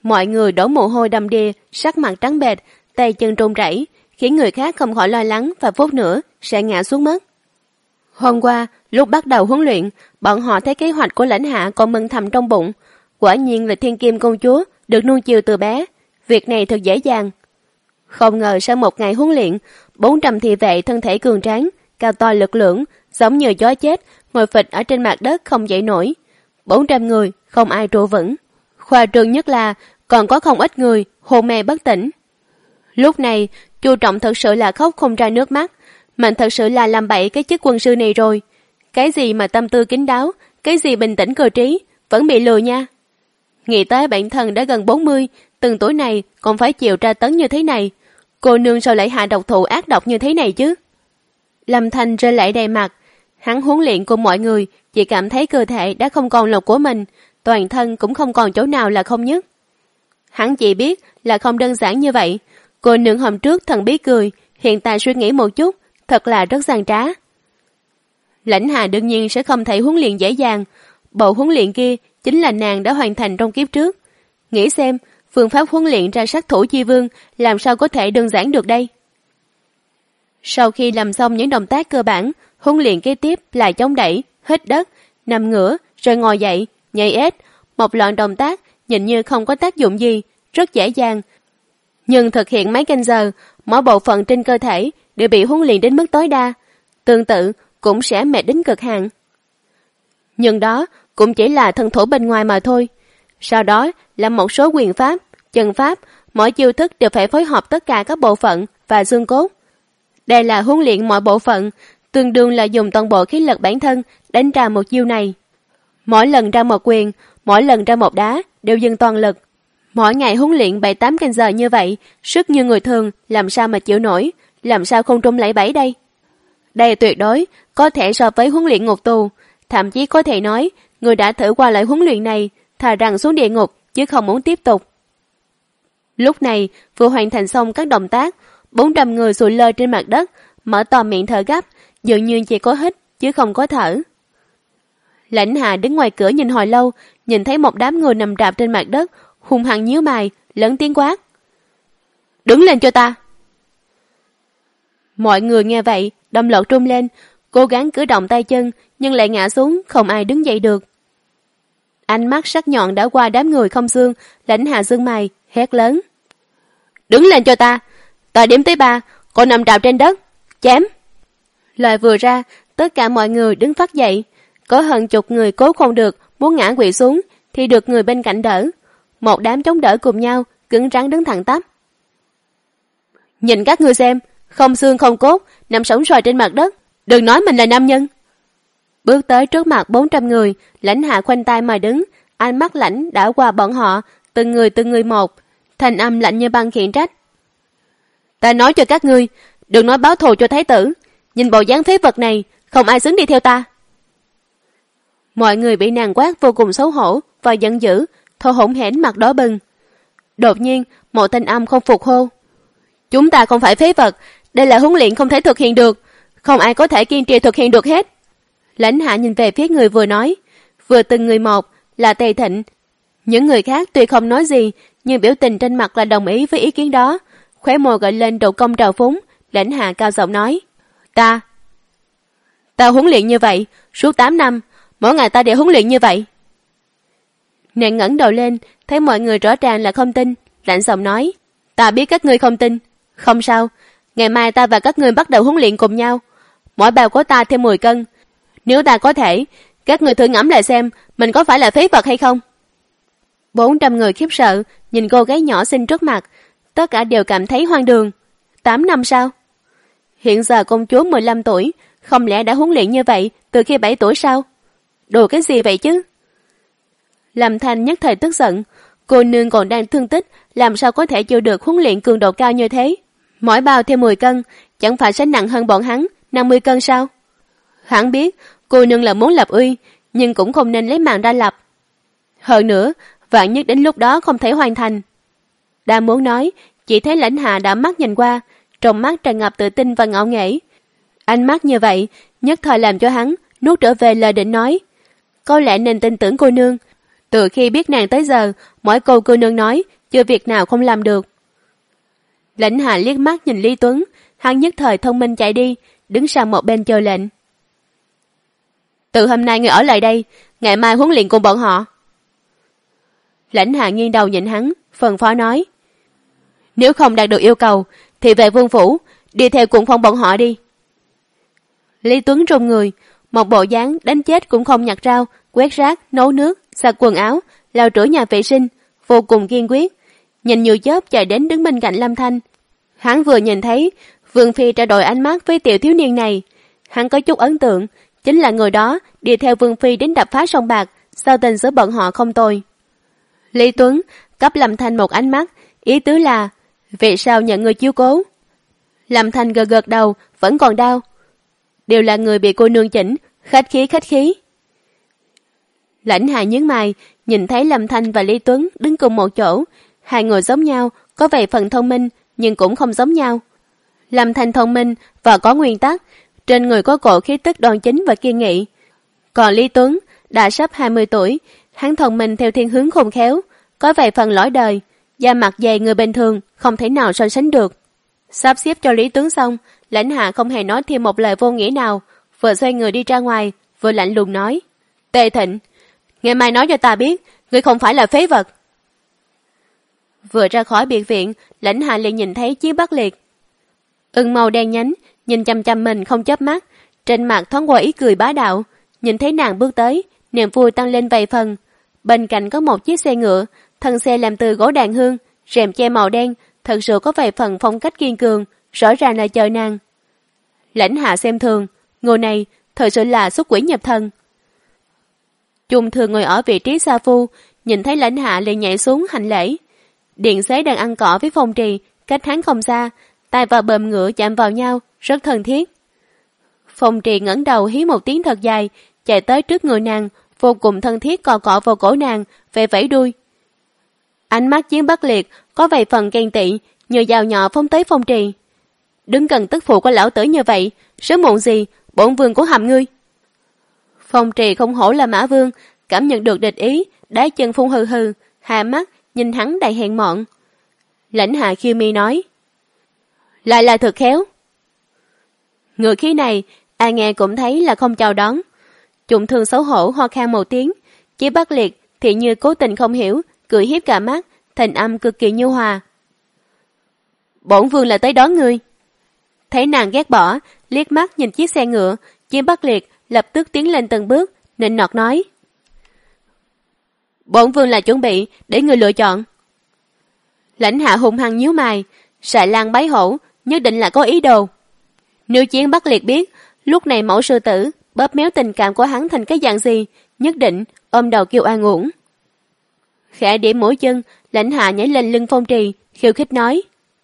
Mọi người đổ mồ hôi đầm đìa, sắc mặt trắng bệch, tay chân run rẩy, khiến người khác không khỏi lo lắng và phút nữa sẽ ngã xuống mất. Hôm qua, lúc bắt đầu huấn luyện, bọn họ thấy kế hoạch của Lãnh Hạ còn mừng thầm trong bụng. Quả nhiên là Thiên Kim công chúa được nuôi chiều từ bé, việc này thật dễ dàng. Không ngờ sau một ngày huấn luyện, 400 thị vệ thân thể cường tráng, cao to lực lưỡng, giống như chó chết, ngồi phịch ở trên mặt đất không dậy nổi. 400 người, không ai trụ vững. Khoa trương nhất là còn có không ít người hôn mê bất tỉnh. Lúc này, Chu Trọng thật sự là khóc không ra nước mắt. Mình thật sự là làm bậy cái chức quân sư này rồi. Cái gì mà tâm tư kín đáo, cái gì bình tĩnh cơ trí, vẫn bị lừa nha. Nghĩ tới bản thân đã gần 40, từng tuổi này còn phải chịu tra tấn như thế này. Cô nương sao lại hạ độc thủ ác độc như thế này chứ? Lâm Thanh rơi lệ đầy mặt. Hắn huấn luyện cùng mọi người, chỉ cảm thấy cơ thể đã không còn là của mình, toàn thân cũng không còn chỗ nào là không nhất. Hắn chỉ biết là không đơn giản như vậy. Cô nương hôm trước thần bí cười, hiện tại suy nghĩ một chút, thật là rất gian trá. Lãnh Hà đương nhiên sẽ không thể huấn luyện dễ dàng. Bộ huấn luyện kia chính là nàng đã hoàn thành trong kiếp trước. Nghĩ xem, phương pháp huấn luyện ra sát thủ chi vương làm sao có thể đơn giản được đây. Sau khi làm xong những động tác cơ bản, huấn luyện kế tiếp là chống đẩy, hít đất, nằm ngửa, rồi ngồi dậy, nhảy ếch. Một loạt động tác nhìn như không có tác dụng gì, rất dễ dàng. Nhưng thực hiện mấy canh giờ, mỗi bộ phận trên cơ thể đều bị huấn luyện đến mức tối đa. Tương tự cũng sẽ mệt đến cực hạn. Nhưng đó cũng chỉ là thân thủ bên ngoài mà thôi. Sau đó là một số quyền pháp, chân pháp, mỗi chiêu thức đều phải phối hợp tất cả các bộ phận và xương cốt. Đây là huấn luyện mọi bộ phận, tương đương là dùng toàn bộ khí lực bản thân đánh ra một chiêu này. Mỗi lần ra một quyền, mỗi lần ra một đá đều dừng toàn lực. Mỗi ngày huấn luyện 7-8 canh giờ như vậy, sức như người thường làm sao mà chịu nổi, làm sao không trung lẫy bẫy đây. Đây tuyệt đối có thể so với huấn luyện ngục tù, thậm chí có thể nói người đã thử qua loại huấn luyện này thà rằng xuống địa ngục chứ không muốn tiếp tục. Lúc này vừa hoàn thành xong các động tác, 400 người sụi lơ trên mặt đất, mở to miệng thở gấp, dường như chỉ có hít chứ không có thở. Lãnh Hà đứng ngoài cửa nhìn hồi lâu, nhìn thấy một đám người nằm rạp trên mặt đất, hung hăng nhíu mày, lớn tiếng quát: "Đứng lên cho ta!" Mọi người nghe vậy, đồng loạt run lên, cố gắng cử động tay chân, nhưng lại ngã xuống, không ai đứng dậy được. Ánh mắt sắc nhọn đã qua đám người không xương, Lãnh Hà giương mày, hét lớn: "Đứng lên cho ta! Ta đếm tới 3, còn nằm rạp trên đất, chém!" Lời vừa ra, tất cả mọi người đứng phát dậy. Có hơn chục người cố không được, muốn ngã quỵ xuống, thì được người bên cạnh đỡ. Một đám chống đỡ cùng nhau, cứng rắn đứng thẳng tắp. "Nhìn các ngươi xem, không xương không cốt, nằm sống sòi trên mặt đất, đừng nói mình là nam nhân." Bước tới trước mặt 400 người, Lãnh Hạ khoanh tay mà đứng, ánh mắt lãnh đảo qua bọn họ, từng người một, thanh âm lạnh như băng khiển trách: "Ta nói cho các ngươi, đừng nói báo thù cho thái tử, nhìn bộ dáng phế vật này, không ai xứng đi theo ta." Mọi người bị nàng quát vô cùng xấu hổ và giận dữ, thở hổn hển mặt đỏ bừng. Đột nhiên, một thanh âm không phục hô: "Chúng ta không phải phế vật, đây là huấn luyện không thể thực hiện được, không ai có thể kiên trì thực hiện được hết." Lãnh Hạ nhìn về phía người vừa nói, vừa từng người một, là Tề Thịnh. Những người khác tuy không nói gì, nhưng biểu tình trên mặt là đồng ý với ý kiến đó, khóe môi gợi lên độ cong trào phúng. Lãnh Hạ cao giọng nói: Ta huấn luyện như vậy suốt 8 năm, mỗi ngày ta đều huấn luyện như vậy." Nàng ngẩng đầu lên, thấy mọi người rõ ràng là không tin, lạnh giọng nói: "Ta biết các ngươi không tin, không sao, ngày mai ta và các ngươi bắt đầu huấn luyện cùng nhau, mỗi bào của ta thêm 10 cân. Nếu ta có thể, các ngươi thử ngẫm lại xem mình có phải là phế vật hay không." 400 người khiếp sợ nhìn cô gái nhỏ xinh trước mặt, tất cả đều cảm thấy hoang đường. 8 năm sao? Hiện giờ công chúa 15 tuổi, không lẽ đã huấn luyện như vậy từ khi 7 tuổi sao? Đồ cái gì vậy chứ? Lâm Thanh nhất thời tức giận, cô nương còn đang thương tích, làm sao có thể chịu được huấn luyện cường độ cao như thế? Mỗi bao thêm 10 cân, chẳng phải sẽ nặng hơn bọn hắn 50 cân sao? Hắn biết cô nương là muốn lập uy, nhưng cũng không nên lấy mạng ra lập. Hơn nữa, vạn nhất đến lúc đó không thể hoàn thành. Đang muốn nói, chỉ thấy Lãnh Hạ đã mắt nhìn qua, trong mắt tràn ngập tự tin và ngạo nghễ. Ánh mắt như vậy, nhất thời làm cho hắn nuốt trở về lời định nói. Có lẽ nên tin tưởng cô nương, Từ khi biết nàng tới giờ, mỗi câu cô nương nói, chưa việc nào không làm được. Lãnh Hạ liếc mắt nhìn Lý Tuấn, hắn nhất thời thông minh chạy đi, đứng sang một bên chờ lệnh. Từ hôm nay ngươi ở lại đây, ngày mai huấn luyện cùng bọn họ. Lãnh Hạ nghiêng đầu nhìn hắn, phân phó nói. Nếu không đạt được yêu cầu, thì về vương phủ, đi theo cùng phong bọn họ đi. Lý Tuấn run người, một bộ dáng đánh chết cũng không nhặt rau, quét rác, nấu nước, giặt quần áo, lau rửa nhà vệ sinh, vô cùng kiên quyết. Nhìn như chớp chạy đến đứng bên cạnh Lâm Thanh. Hắn vừa nhìn thấy Vương Phi trao đổi ánh mắt với tiểu thiếu niên này, hắn có chút ấn tượng, chính là người đó đi theo Vương Phi đến đập phá sông bạc, sao tình giữa bọn họ không tồi. Lý Tuấn cấp Lâm Thanh một ánh mắt, ý tứ là vì sao nhận người chiếu cố. Lâm Thanh gật gật đầu, vẫn còn đau. Đều là người bị cô nương chỉnh, khách khí. Lãnh Hạ nhướng mày, nhìn thấy Lâm Thanh và Lý Tuấn đứng cùng một chỗ, hai người giống nhau, có vài phần thông minh nhưng cũng không giống nhau. Lâm Thanh thông minh và có nguyên tắc, trên người có cổ khí tức đoan chính và kiên nghị. Còn Lý Tuấn đã sắp 20 tuổi, hắn thông minh theo thiên hướng khôn khéo, có vài phần lõi đời, da mặt dày người bình thường không thể nào so sánh được. Sắp xếp cho Lý Tuấn xong, Lãnh Hạ không hề nói thêm một lời vô nghĩa nào, vừa xoay người đi ra ngoài, vừa lạnh lùng nói. Tề Thịnh, ngày mai nói cho ta biết, ngươi không phải là phế vật. Vừa ra khỏi biệt viện, Lãnh Hạ liền nhìn thấy Chiến Bắc Liệt. Ưng màu đen nhánh, nhìn chăm chăm mình không chớp mắt, trên mặt thoáng qua ý cười bá đạo. Nhìn thấy nàng bước tới, niềm vui tăng lên vài phần. Bên cạnh có một chiếc xe ngựa, thân xe làm từ gỗ đàn hương, rèm che màu đen, thật sự có vài phần phong cách kiên cường, rõ ràng là chờ nàng. Lãnh Hạ xem thường, người này thật sự là xuất quỷ nhập thần. Chung thường ngồi ở vị trí xa phu, nhìn thấy Lãnh Hạ liền nhảy xuống hành lễ. Điện xế đang ăn cỏ với Phong Trì, cách hắn không xa, tay và bờm ngựa chạm vào nhau, rất thân thiết. Phong Trì ngẩng đầu hí một tiếng thật dài, chạy tới trước người nàng, vô cùng thân thiết cọ cọ vào cổ nàng, vẫy vẫy đuôi. Ánh mắt Chiến Bắc Liệt có vài phần ghen tị, như dao nhỏ phóng tới Phong Trì. Đứng gần tức phụ của lão tử như vậy, sớm muộn gì, bổn vương của hầm ngươi. Phong Trì không hổ là Mã Vương, cảm nhận được địch ý, đá chân phun hừ hừ, hạ mắt nhìn hắn đầy hèn mọn. Lãnh Hạ khiêu mi nói. Lại là thật khéo. Ngựa khí này, ai nghe cũng thấy là không chào đón. Trụng Thương xấu hổ ho khan một tiếng, chỉ Bắc Liệt thì như cố tình không hiểu, cười hiếp cả mắt, thành âm cực kỳ nhu hòa. Bổn vương là tới đón ngươi. Thấy nàng ghét bỏ, liếc mắt nhìn chiếc xe ngựa, Chiến Bắc Liệt lập tức tiến lên từng bước, nịnh nọt nói. Bổn vương là chuẩn bị để ngươi lựa chọn. Lãnh Hạ hung hăng nhíu mày, Sài Lan bái hổ, nhất định là có ý đồ. Nếu Chiến Bắc Liệt biết, lúc này mẫu sư tử bóp méo tình cảm của hắn thành cái dạng gì, nhất định ôm đầu kêu an uổng. Khẽ điểm mũi chân, Lãnh Hạ nhảy lên lưng Phong Trì, khiêu khích nói.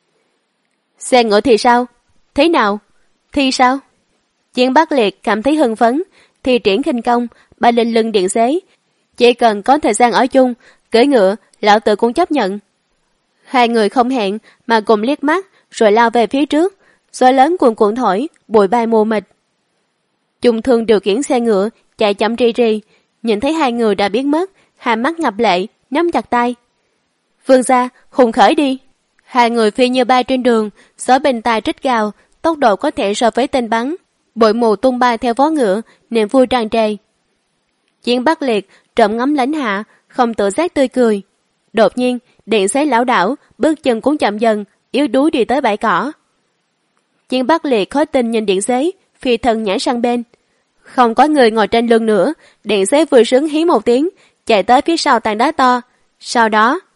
Xe ngựa thì sao? Thế nào? Thì sao? Chiến Bắc Liệt cảm thấy hưng phấn, thì triển khinh công, bay lên lưng điện xế. Chỉ cần có thời gian ở chung, cưỡi ngựa, lão tử cũng chấp nhận. Hai người không hẹn mà cùng liếc mắt, rồi lao về phía trước. Gió lớn cuồn cuộn thổi, bụi bay mù mịt. Chung Thương điều khiển xe ngựa, chạy chậm ri ri, nhìn thấy hai người đã biến mất, hai mắt ngập lệ, nắm chặt tay. Vương gia, hùng khởi đi. Hai người phi như bay trên đường, gió bên tai rít gào, tốc độ có thể so với tên bắn. Bụi mù tung bay theo vó ngựa, niềm vui tràn trề. Chiến Bắc Liệt trộm ngắm Lãnh Hạ, không tự giác tươi cười. Đột nhiên, điện xế lão đảo, bước chân cũng chậm dần, yếu đuối đi tới bãi cỏ. Chiến Bắc Liệt khó tin nhìn điện xế, phi thân nhảy sang bên. Không có người ngồi trên lưng nữa, điện xế vừa sướng hí một tiếng, chạy tới phía sau tảng đá to. Sau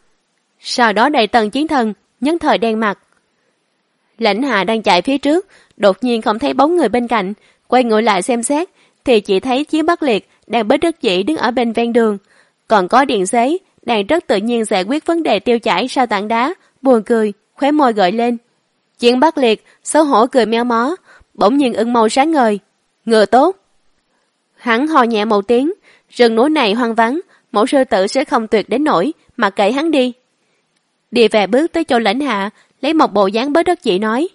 đó đầy tầng chiến thần, nhất thời đen mặt. Lãnh Hạ đang chạy phía trước, đột nhiên không thấy bóng người bên cạnh, quay ngựa lại xem xét, thì chỉ thấy Chiến Bắc Liệt đang bất đắc dĩ đứng ở bên ven đường. Còn có điện xế đang rất tự nhiên giải quyết vấn đề tiêu chảy sau tảng đá, buồn cười, khóe môi gợi lên. Chiến Bắc Liệt xấu hổ cười méo mó, bỗng nhiên ưng màu sáng ngời. Ngựa tốt. Hắn hò nhẹ một tiếng, rừng núi này hoang vắng, mẫu sư tử sẽ không tuyệt đến nỗi mà kệ hắn đi. Đi về bước tới chỗ Lãnh Hạ, lấy một bộ dáng bất đắc dĩ nói.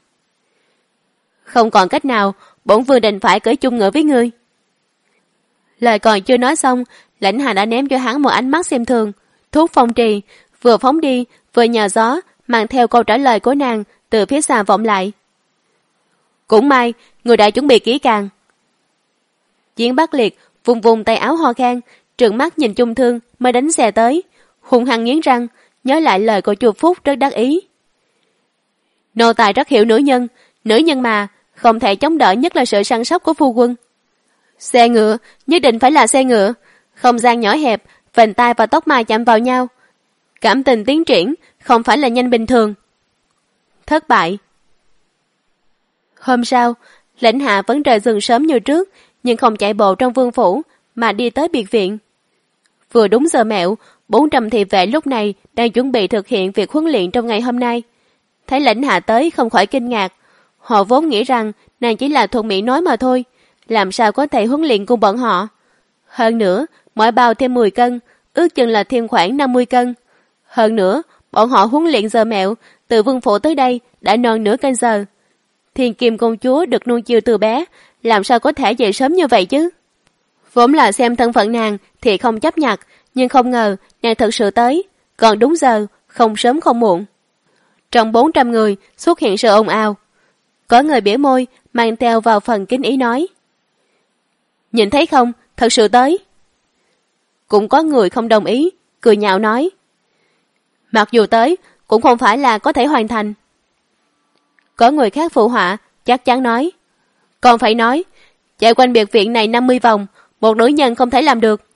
Không còn cách nào, bổn vương đành phải cưỡi chung ngựa với ngươi. Lời còn chưa nói xong, Lãnh Hà đã ném cho hắn một ánh mắt xem thường. Thuốc phong trì, vừa phóng đi, vừa nhờ gió, mang theo câu trả lời của nàng từ phía xa vọng lại. Cũng may, người đã chuẩn bị kỹ càng. Chiến Bắc Liệt vùng vùng tay áo ho khan, trừng mắt nhìn Chung Thương mới đánh xe tới, hung hăng nghiến răng, nhớ lại lời của Chu Phúc rất đắc ý. Nô tài rất hiểu nữ nhân mà, không thể chống đỡ nhất là sự săn sóc của phu quân. Xe ngựa, nhất định phải là xe ngựa, không gian nhỏ hẹp, vành tai và tóc mai chạm vào nhau. Cảm tình tiến triển, không phải là nhanh bình thường. Thất bại. Hôm sau, Lãnh Hạ vẫn rời giường sớm như trước, nhưng không chạy bộ trong vương phủ, mà đi tới biệt viện. Vừa đúng giờ mẹo, 400 thị vệ lúc này đang chuẩn bị thực hiện việc huấn luyện trong ngày hôm nay. Thấy Lãnh Hạ tới không khỏi kinh ngạc. Họ vốn nghĩ rằng nàng chỉ là thuận miệng nói mà thôi, làm sao có thể huấn luyện cùng bọn họ. Hơn nữa, mỗi bao thêm 10 cân, ước chừng là thêm khoảng 50 cân. Hơn nữa, bọn họ huấn luyện giờ mẹo, từ vương phủ tới đây đã non nửa canh giờ. Thiên Kim công chúa được nuông chiều từ bé, làm sao có thể dậy sớm như vậy chứ? Vốn là xem thân phận nàng thì không chấp nhặt, nhưng không ngờ nàng thật sự tới, còn đúng giờ, không sớm không muộn. Trong 400 người xuất hiện sự ồn ào. Có người bỉa môi, mang theo vào phần kính ý nói. Nhìn thấy không, thật sự tới. Cũng có người không đồng ý, cười nhạo nói. Mặc dù tới, cũng không phải là có thể hoàn thành. Có người khác phụ họa, chắc chắn nói. Còn phải nói, chạy quanh biệt viện này 50 vòng, một nữ nhân không thể làm được.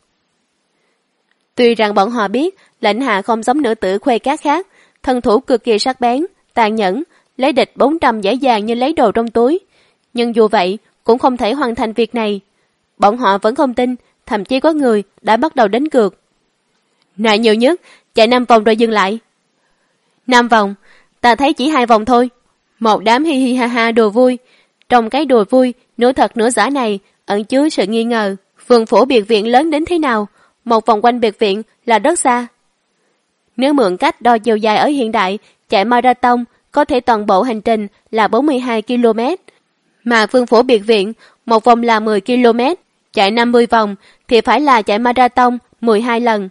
Tuy rằng bọn họ biết Lãnh Hạ không giống nữ tử khuê các khác, thân thủ cực kỳ sắc bén, tàn nhẫn, lấy địch 400 dễ dàng như lấy đồ trong túi. Nhưng dù vậy, cũng không thể hoàn thành việc này. Bọn họ vẫn không tin, thậm chí có người đã bắt đầu đánh cược. Này nhiều nhất, chạy 5 vòng rồi dừng lại. 5 vòng, ta thấy chỉ 2 vòng thôi. Một đám hi hi ha ha đùa vui. Trong cái đùa vui, nửa thật nửa giả này, ẩn chứa sự nghi ngờ. Vườn phủ biệt viện lớn đến thế nào, một vòng quanh biệt viện là rất xa. Nếu mượn cách đo chiều dài ở hiện đại, chạy marathon có thể toàn bộ hành trình là 42 km. Mà vườn phủ biệt viện, một vòng là 10 km, chạy 50 vòng thì phải là chạy marathon 12 lần.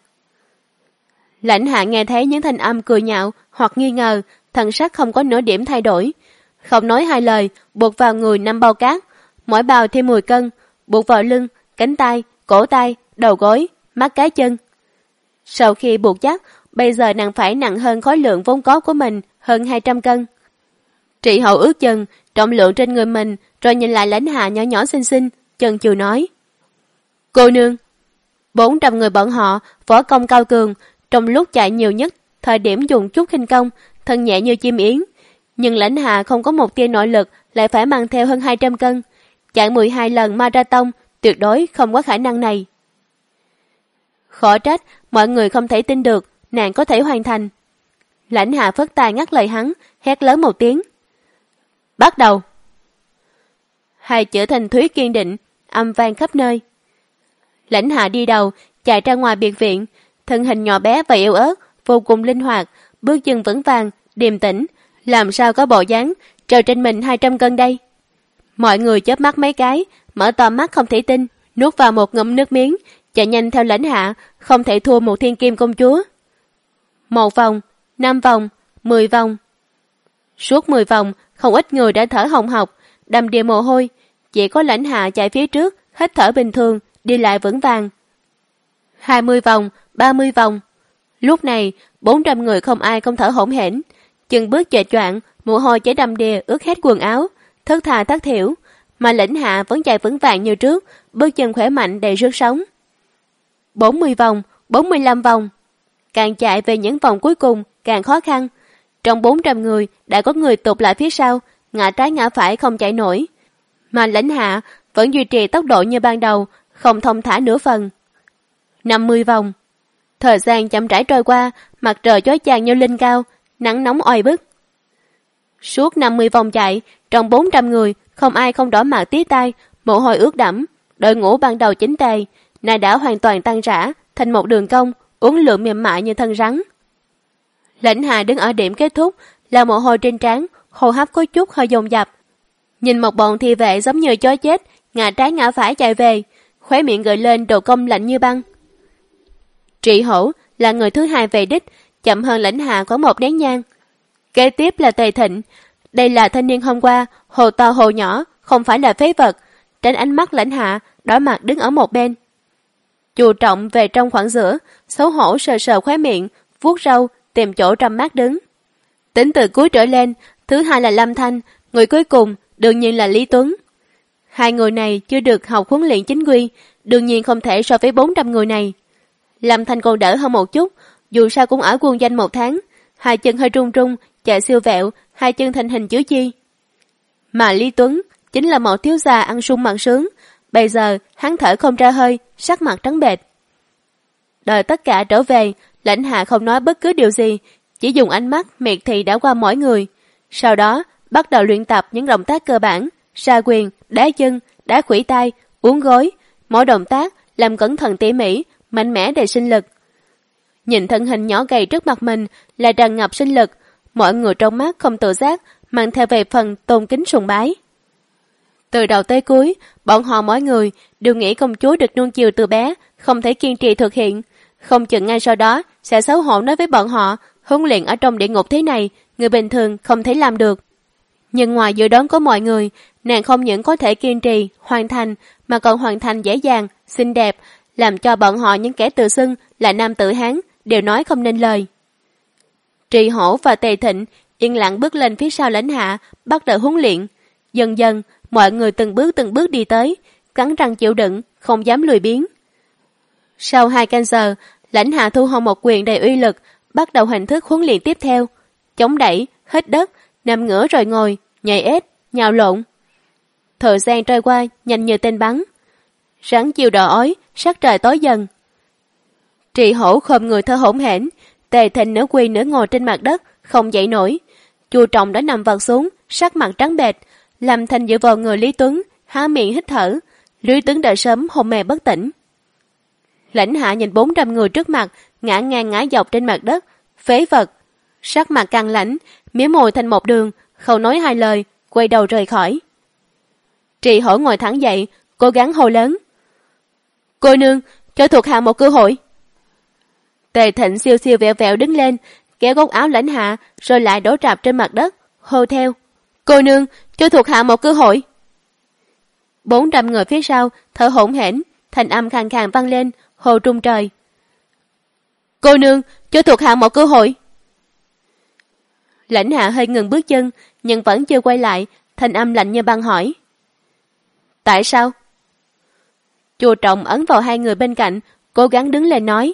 Lãnh Hạ nghe thấy những thanh âm cười nhạo hoặc nghi ngờ, thần sắc không có nửa điểm thay đổi. Không nói hai lời, buộc vào người 5 bao cát, mỗi bao thêm 10 cân, buộc vào lưng, cánh tay, cổ tay, đầu gối, mắt cá chân. Sau khi buộc chắc, bây giờ nàng phải nặng hơn khối lượng vốn có của mình hơn 200 cân. Trị hậu ước chừng trọng lượng trên người mình, rồi nhìn lại Lãnh Hạ nhỏ nhỏ xinh xinh, chần chừ nói. Cô nương. 400 người bọn họ, võ công cao cường, trong lúc chạy nhiều nhất, thời điểm dùng chút khinh công, thân nhẹ như chim yến. Nhưng Lãnh Hạ không có một tia nội lực, lại phải mang theo hơn 200 cân. Chạy 12 lần marathon, tuyệt đối không có khả năng này. Khó trách, mọi người không thể tin được, nàng có thể hoàn thành. Lãnh Hạ phất tay ngắt lời hắn, hét lớn một tiếng. Bắt đầu. Hai chữ thành thúy kiên định, âm vang khắp nơi. Lãnh Hạ đi đầu, chạy ra ngoài biệt viện, thân hình nhỏ bé và yếu ớt, vô cùng linh hoạt, bước chân vững vàng, điềm tĩnh, làm sao có bộ dáng treo trên mình 200 cân đây. Mọi người chớp mắt mấy cái, mở to mắt không thể tin, nuốt vào một ngụm nước miếng, chạy nhanh theo Lãnh Hạ, không thể thua một thiên kim công chúa. 1 vòng, 5 vòng, 10 vòng. Suốt 10 vòng, không ít người đã thở hồng hộc, đầm đìa mồ hôi, chỉ có Lãnh Hạ chạy phía trước, hít thở bình thường, đi lại vững vàng. 20 vòng, 30 vòng. Lúc này, 400 người không ai không thở hổn hển, chân bước chệch choạng, mồ hôi chảy đầm đìa ướt hết quần áo, thất tha thất thiểu, mà Lãnh Hạ vẫn chạy vững vàng như trước, bước chân khỏe mạnh đầy sức sống. 40 vòng, 45 vòng. Càng chạy về những vòng cuối cùng càng khó khăn. Trong 400 người đã có người tụt lại phía sau, ngã trái ngã phải không chạy nổi. Mà Lãnh Hạ vẫn duy trì tốc độ như ban đầu, không thong thả nửa phần. 50 vòng. Thời gian chậm rãi trôi qua, mặt trời chói chang như linh cao, nắng nóng oi bức. Suốt 50 vòng chạy, trong 400 người, không ai không đỏ mặt tía tai, mồ hôi ướt đẫm. Đội ngũ ban đầu chỉnh tề, nay đã hoàn toàn tan rã thành một đường cong, uốn lượn mềm mại như thân rắn. Lãnh Hạ đứng ở điểm kết thúc, là mồ hôi trên trán, hô hấp có chút hơi dồn dập. Nhìn một bọn thị vệ giống như chó chết, ngã trái ngã phải chạy về, khóe miệng gợi lên độ cong lạnh như băng. Trị Hổ là người thứ hai về đích, chậm hơn Lãnh Hạ có một nén nhang. Kế tiếp là Tề Thịnh. Đây là thanh niên hôm qua, hồ to hồ nhỏ, không phải là phế vật. Tránh ánh mắt Lãnh Hạ, đỏ mặt đứng ở một bên. Chu Trọng về trong khoảng giữa, xấu hổ sờ sờ khóe miệng, vuốt râu, tìm chỗ râm mát đứng. Tính từ cuối trở lên, thứ hai là Lâm Thanh, người cuối cùng đương nhiên là Lý Tuấn. Hai người này chưa được học huấn luyện chính quy, đương nhiên không thể so với 400 người này. Lâm Thanh còn đỡ hơn một chút, dù sao cũng ở quân danh 1 tháng, hai chân hơi run run, chạy siêu vẹo, hai chân thành hình chữ chi. Mà Lý Tuấn chính là một thiếu gia ăn sung mặc sướng, bây giờ hắn thở không ra hơi, sắc mặt trắng bệch. Đợi tất cả trở về, Lãnh Hạ không nói bất cứ điều gì, chỉ dùng ánh mắt miệt thị đã qua mỗi người. Sau đó bắt đầu luyện tập những động tác cơ bản, sa quyền, đá chân, đá khuỷu tay, uốn gối, mỗi động tác làm cẩn thận tỉ mỉ, mạnh mẽ đầy sinh lực. Nhìn thân hình nhỏ gầy trước mặt mình là tràn ngập sinh lực, mọi người trong mắt không tự giác mang theo về phần tôn kính sùng bái. Từ đầu tới cuối, bọn họ mỗi người đều nghĩ công chúa được nuông chiều từ bé, không thể kiên trì thực hiện, không chừng ngay sau đó sẽ xấu hổ nói với bọn họ, huấn luyện ở trong địa ngục thế này, người bình thường không thể làm được. Nhưng ngoài dự đoán của mọi người, nàng không những có thể kiên trì, hoàn thành, mà còn hoàn thành dễ dàng, xinh đẹp, làm cho bọn họ những kẻ tự xưng là nam tử Hán đều nói không nên lời. Trị Hổ và Tề Thịnh yên lặng bước lên phía sau Lãnh Hạ, bắt đầu huấn luyện. Dần dần, mọi người từng bước đi tới, cắn răng chịu đựng, không dám lười biếng. Sau 2 canh giờ, Lãnh Hạ thu hồi một quyền đầy uy lực, bắt đầu hình thức huấn luyện tiếp theo. Chống đẩy, hít đất, nằm ngửa rồi ngồi, nhảy ếch, nhào lộn. Thời gian trôi qua nhanh như tên bắn. Rắn chiều đỏ ói, sắc trời tối dần. Trị Hổ khom người thở hổn hển, Tề Thịnh nửa quỳ nửa ngồi trên mặt đất, không dậy nổi. Chu Trọng đã nằm vật xuống, sắc mặt trắng bệch. Lâm Thanh dựa vào người Lý Tuấn, há miệng hít thở. Lý Tuấn đã sớm hôn mê bất tỉnh. Lãnh Hạ nhìn 400 người trước mặt, ngã ngang ngã dọc trên mặt đất, phế vật. Sắc mặt căng lãnh, mía môi thành một đường, không nói 2 lời, quay đầu rời khỏi. Trị Hổ ngồi thẳng dậy, cố gắng hô lớn. Cô nương, cho thuộc hạ một cơ hội. Tề Thịnh siêu siêu vẹo vẹo đứng lên, kéo góc áo Lãnh Hạ, rồi lại đổ rạp trên mặt đất, hô theo. Cô nương, cho thuộc hạ một cơ hội. 400 người phía sau, thở hổn hển, thanh âm khàn khàn vang lên, hô trung trời. Cô nương, cho thuộc hạ một cơ hội. Lãnh Hạ hơi ngừng bước chân, nhưng vẫn chưa quay lại, thanh âm lạnh như băng hỏi. Tại sao? Chu Trọng ấn vào 2 người bên cạnh, cố gắng đứng lên nói.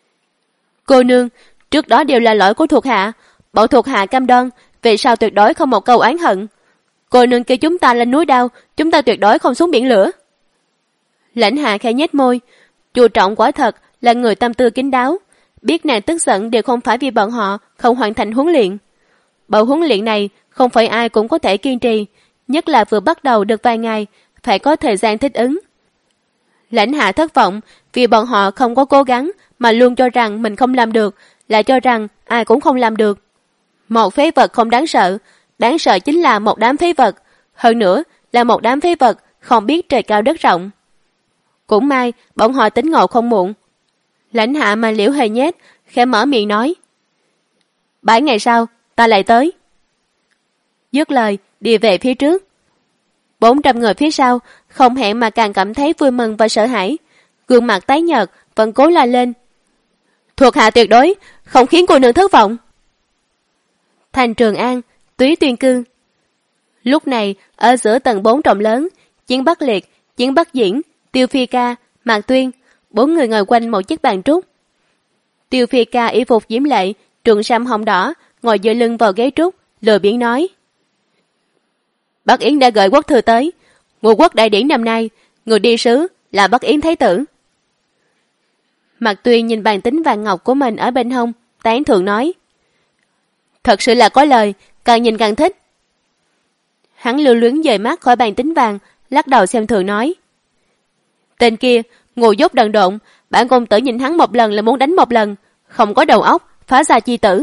Cô nương, trước đó đều là lỗi của thuộc hạ, bọn thuộc hạ cam đoan, vì sao tuyệt đối không một câu oán hận. Cô nương kêu chúng ta lên núi đao, chúng ta tuyệt đối không xuống biển lửa. Lãnh Hạ khẽ nhếch môi, Chu Trọng quả thật là người tâm tư kín đáo, biết nàng tức giận đều không phải vì bọn họ không hoàn thành huấn luyện. Bộ huấn luyện này không phải ai cũng có thể kiên trì, nhất là vừa bắt đầu được vài ngày, phải có thời gian thích ứng. Lãnh Hạ thất vọng vì bọn họ không có cố gắng mà luôn cho rằng mình không làm được, lại cho rằng ai cũng không làm được. Một phế vật không đáng sợ chính là một đám phế vật, hơn nữa là một đám phế vật không biết trời cao đất rộng. Cũng may bọn họ tính ngộ không muộn. Lãnh Hạ mà liễu hề nhét, khẽ mở miệng nói. 7 ngày sau, ta lại tới. Dứt lời, đi về phía trước. 400 người phía sau, không hẹn mà càng cảm thấy vui mừng và sợ hãi. Gương mặt tái nhợt, vẫn cố la lên. Thuộc hạ tuyệt đối, không khiến cô nương thất vọng. Thành Trường An, Túy Tuyên Cư. Lúc này, ở giữa tầng 4 rộng lớn, Chiến Bắc Liệt, Chiến Bắc Diễn, Tiêu Phi Ca, Mạc Tuyên, 4 người ngồi quanh một chiếc bàn trúc. Tiêu Phi Ca y phục diễm lệ, trượng sam hồng đỏ, ngồi dựa lưng vào ghế trúc, lười biếng nói. Bắc Yến đã gửi quốc thư tới, ngũ quốc đại điển năm nay, người đi sứ là Bắc Yến Thái tử. Mạc Tuyên nhìn bàn tính vàng ngọc của mình ở bên hông, tán thưởng nói. Thật sự là có lời, càng nhìn càng thích. Hắn lưu luyến dời mắt khỏi bàn tính vàng, lắc đầu xem thường nói. Tên kia, ngu dốt đần độn, bản công tử nhìn hắn một lần là muốn đánh một lần, không có đầu óc, phá gia chi tử.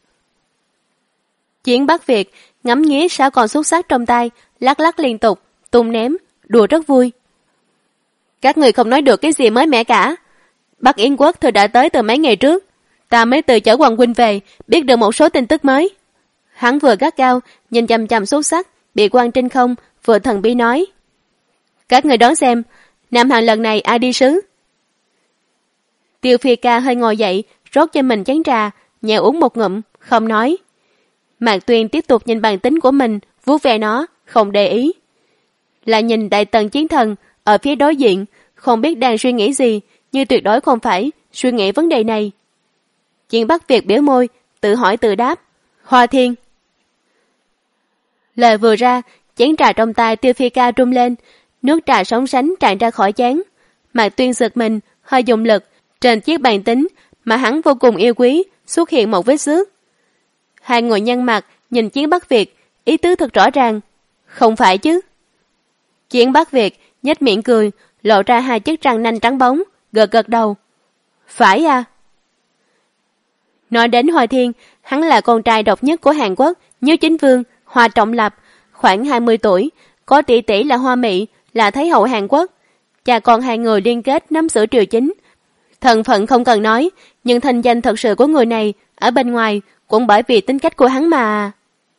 Chiến Bắc Việt ngắm nghía 6 con xúc xắc trong tay, lắc lắc liên tục, tung ném, đùa rất vui. Các người không nói được cái gì mới mẻ cả. Bắc Yến Quốc thừa đã tới từ mấy ngày trước. Ta mới từ chở Hoàng huynh về, biết được một số tin tức mới. Hắn vừa gắt cao, nhìn chằm chằm xúc sắc, bị quan trên không, vừa thần bí nói. Các người đoán xem, Nam Hàn lần này ai đi sứ? Tiêu Phi Ca hơi ngồi dậy, rót cho mình chén trà, nhẹ uống một ngụm, không nói. Mạc Tuyên tiếp tục nhìn bàn tính của mình, vuốt ve nó, không để ý. Lại nhìn Đại Tần Chiến Thần ở phía đối diện, không biết đang suy nghĩ gì, nhưng tuyệt đối không phải suy nghĩ vấn đề này. Chiến Bắc Việt biểu môi, tự hỏi tự đáp. Hoa Thiên. Lời vừa ra, chén trà trong tay Tiêu Phi Ca rung lên, nước trà sóng sánh tràn ra khỏi chén. Mạc Tuyên giật mình, hơi dùng lực, trên chiếc bàn tính mà hắn vô cùng yêu quý xuất hiện một vết xước. Hai người nhăn mặt nhìn Chiến Bắc Việt, ý tứ thật rõ ràng. Không phải chứ? Chiến Bắc Việt nhếch miệng cười, lộ ra hai chiếc răng nanh trắng bóng, gật gật đầu. Phải à? Nói đến Hoa Thiên, hắn là con trai độc nhất của Hàn Quốc, Nhiêu Chính Vương, Hoa Trọng Lập, khoảng 20 tuổi, có tỷ tỷ là Hoa Mị, là Thái hậu Hàn Quốc. Cha con hai người liên kết nắm giữ triều chính. Thân phận không cần nói, nhưng thanh danh thật sự của người này ở bên ngoài cũng bởi vì tính cách của hắn mà.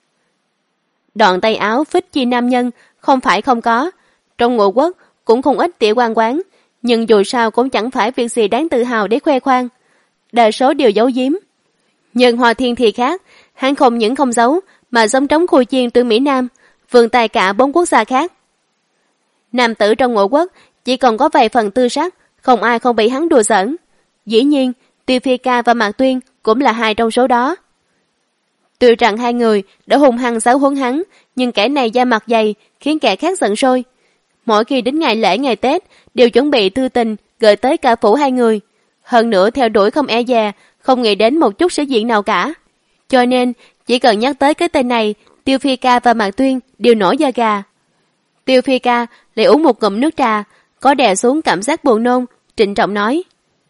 Đoạn tay áo phích chi nam nhân không phải không có, trong Ngũ Quốc cũng không ít tiểu quan quán, nhưng dù sao cũng chẳng phải việc gì đáng tự hào để khoe khoang. Đa số đều giấu giếm. Nhưng Hoa Thiên thì khác, hắn không những không giấu mà giống trống khui chiên từ Mỹ Nam, vươn tay cả 4 quốc gia khác. Nam tử trong Ngũ Quốc chỉ còn có vài phần tư sắc, không ai không bị hắn đùa giỡn. Dĩ nhiên, Tiêu Phi Ca và Mạc Tuyên cũng là hai trong số đó. Tuy rằng hai người đã hung hăng giáo huấn hắn, nhưng kẻ này da mặt dày khiến kẻ khác giận sôi. Mỗi khi đến ngày lễ ngày Tết đều chuẩn bị thư tình gửi tới cả phủ hai người. Hơn nữa theo đuổi không e dè, không nghĩ đến một chút sĩ diện nào cả. Cho nên chỉ cần nhắc tới cái tên này, Tiêu Phi Ca và Mạc Tuyên đều nổi da gà. Tiêu Phi Ca lại uống một ngụm nước trà, có đè xuống cảm giác buồn nôn, trịnh trọng nói.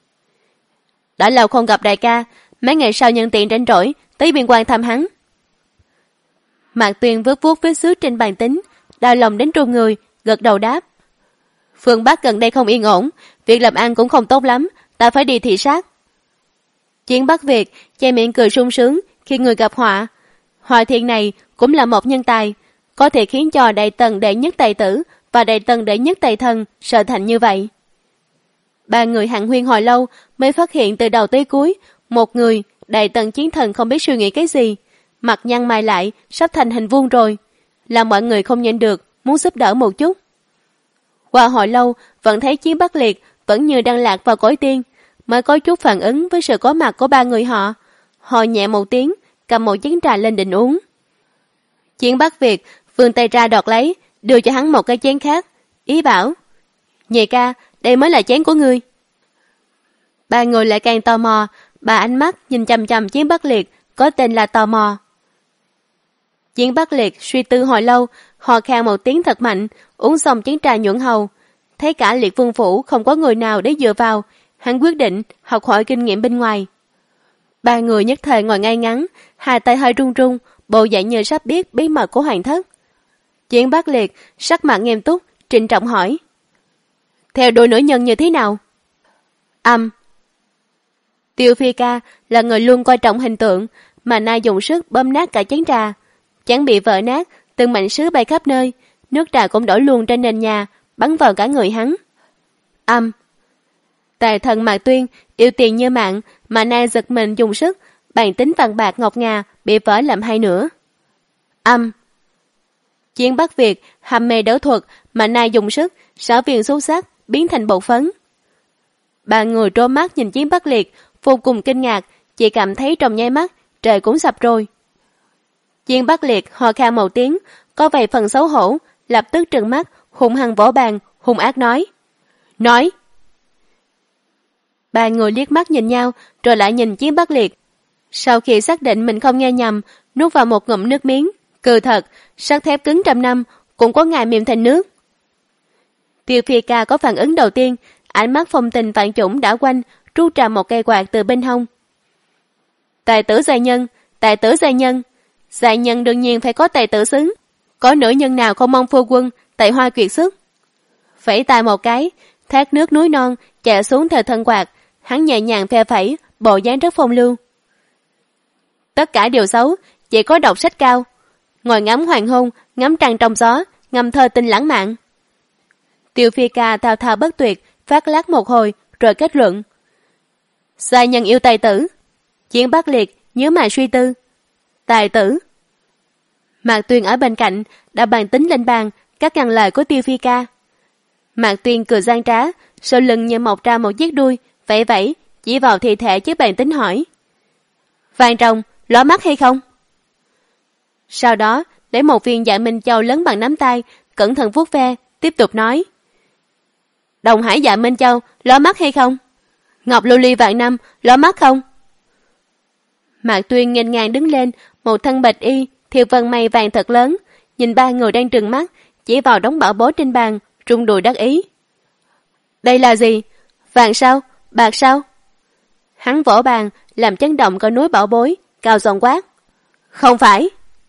Đã lâu không gặp đại ca, mấy ngày sau nhân tiện rảnh rỗi tới biên quan thăm hắn. Mạc Tuyên vuốt vuốt vết xước trên bàn tính, đau lòng đến run người, gật đầu đáp. Phương Bắc gần đây không yên ổn, việc làm ăn cũng không tốt lắm, ta phải đi thị sát. Chiến Bắc Việt che miệng cười sung sướng khi người gặp họa. Hoa Thiên này cũng là một nhân tài, có thể khiến cho Đại Tần đệ nhất tài tử và Đại Tần đệ nhất tài thần trở thành như vậy. Ba người hàn huyên hồi lâu mới phát hiện từ đầu tới cuối, một người Đại Tần Chiến Thần không biết suy nghĩ cái gì, mặt nhăn mày lại sắp thành hình vuông rồi, làm mọi người không nhịn được muốn giúp đỡ một chút. Qua hồi lâu vẫn thấy Chiến Bắc Liệt vẫn như đang lạc vào cõi tiên, mới có chút phản ứng với sự có mặt của ba người họ. Họ nhẹ một tiếng, cầm một chén trà lên định uống. Chiến Bắc Việt vươn tay ra đoạt lấy, đưa cho hắn một cái chén khác, ý bảo: Nhị ca, đây mới là chén của ngươi. Ba người lại càng tò mò, bà ánh mắt nhìn chằm chằm Chiến Bắc Liệt, có tên là tò mò. Chiến Bắc Liệt suy tư hồi lâu, hò khan một tiếng thật mạnh, uống xong chén trà nhuận hầu. Thấy cả Liệt Vương phủ không có người nào để dựa vào, hắn quyết định học hỏi kinh nghiệm bên ngoài. Ba người nhất thời ngồi ngay ngắn, hai tay hơi run run, bộ dạng như sắp biết bí mật của hoàng thất. Chiến Bắc Liệt sắc mặt nghiêm túc, trịnh trọng hỏi: Theo đuổi nữ nhân như thế nào? Tiêu Phi Ca là người luôn coi trọng hình tượng, mà nay dùng sức bóp nát cả chén trà. Chẳng bị vỡ nát, từng mảnh sứ bay khắp nơi, nước trà cũng đổ luôn trên nền nhà, bắn vào cả người hắn. Tài thần Mạc Tuyên yêu tiền như mạng, mà nay giật mình dùng sức, bàn tính vàng bạc ngọc ngà bị vỡ làm hai nửa. Chiến Bắc Việt ham mê đấu thuật, mà nay dùng sức, 6 viên xúc sắc biến thành bột phấn. Ba người trố mắt nhìn Chiến Bắc Liệt, vô cùng kinh ngạc, chỉ cảm thấy trong nháy mắt trời cũng sập rồi. Chiến Bắc Liệt ho khan một tiếng, có vài phần xấu hổ, lập tức trừng mắt, hung hăng vỗ bàn, hung ác nói. Ba người liếc mắt nhìn nhau, rồi lại nhìn Chiến Bắc Liệt. Sau khi xác định mình không nghe nhầm, nuốt vào một ngụm nước miếng, cười thật, sắt thép cứng trăm năm, cũng có ngày mềm thành nước. Tiêu Phi Ca có phản ứng đầu tiên, ánh mắt phong tình vạn chủng đã quanh, tru trà một cây quạt từ bên hông. Tài tử giai nhân, giai nhân đương nhiên phải có tài tử xứng, có nữ nhân nào không mong phu quân tài hoa kiệt xuất. Phẩy tay một cái, thác nước núi non chạy xuống theo thân quạt, hắn nhẹ nhàng phe phẩy, bộ dáng rất phong lưu. Tất cả đều xấu, chỉ có đọc sách cao. Ngồi ngắm hoàng hôn, ngắm trăng trong gió, ngâm thơ tình lãng mạn. Tiêu Phi Ca thao thao bất tuyệt, phát lác một hồi, rồi kết luận. Giai nhân yêu tài tử. Chiến Bắc Liệt nhớ mà suy tư. Tài tử. Mạc Tuyên ở bên cạnh đã bàn tính lên bàn, cắt ngang lời của Tiêu Phi Ca. Mạc Tuyên cười gian trá, sau lưng như mọc ra một chiếc đuôi, vẫy vẫy, chỉ vào thi thể chiếc bàn tính hỏi. Vàng rồng, lóa mắt hay không? Sau đó, lấy một viên Dạ Minh Châu lớn bằng nắm tay, cẩn thận vuốt ve, tiếp tục nói. Đồng Hải Dạ Minh Châu, lóa mắt hay không? Ngọc Lưu Ly vạn năm, lóa mắt không? Mạc Tuyên nghênh ngang đứng lên, một thân bạch y, thiêu vân mây vàng thật lớn, nhìn ba người đang trừng mắt, chỉ vào đống bảo bối trên bàn, rung đùi đắc ý. Đây là gì? Vàng sao? Bạc sao? Hắn vỗ bàn, làm chấn động cả núi bảo bối, cao giọng quát. Không phải.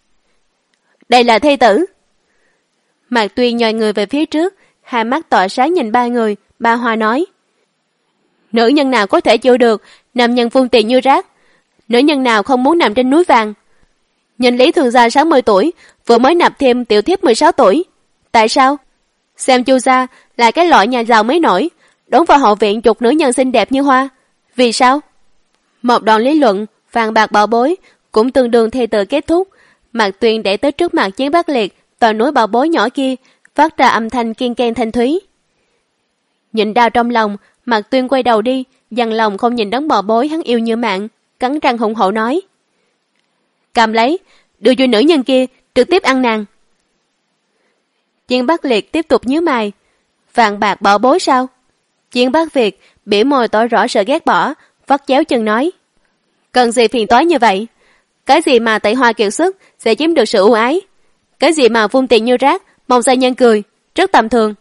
Đây là thê tử. Mạc Tuyên nhòi người về phía trước, hai mắt tỏa sáng nhìn ba người, ba hoa nói. Nữ nhân nào có thể chịu được, nam nhân phun tiền như rác. Nữ nhân nào không muốn nằm trên núi vàng. Nhìn Lý Thường Gia 60 tuổi, vừa mới nạp thêm tiểu thiếp 16 tuổi. Tại sao? Xem Chu gia là cái loại nhà giàu mới nổi, đón vào hậu viện chục nữ nhân xinh đẹp như hoa. Vì sao? Một đoạn lý luận, vàng bạc bảo bối, cũng tương đương thê tử kết thúc. Mạc Tuyên để tới trước mặt Chiến Bắc Liệt, tòa núi bảo bối nhỏ kia, phát ra âm thanh kiên keng thanh thúy. Nhịn đau trong lòng, Mạc Tuyên quay đầu đi, dằn lòng không nhìn đấng bảo bối hắn yêu như mạng, cắn răng hùng hậu nói. Cầm lấy, đưa cho nữ nhân kia, trực tiếp ăn nàng. Chiến Bắc Liệt tiếp tục nhíu mày. Vàng bạc bảo bối sao? Chiến Bắc Việt biểu môi tỏ rõ sợ ghét bỏ, vắt chéo chân nói. Cần gì phiền toái như vậy? Cái gì mà tại hoa kiệt sức sẽ chiếm được sự ưu ái? Cái gì mà vung tiền như rác, mong gia nhân cười, rất tầm thường.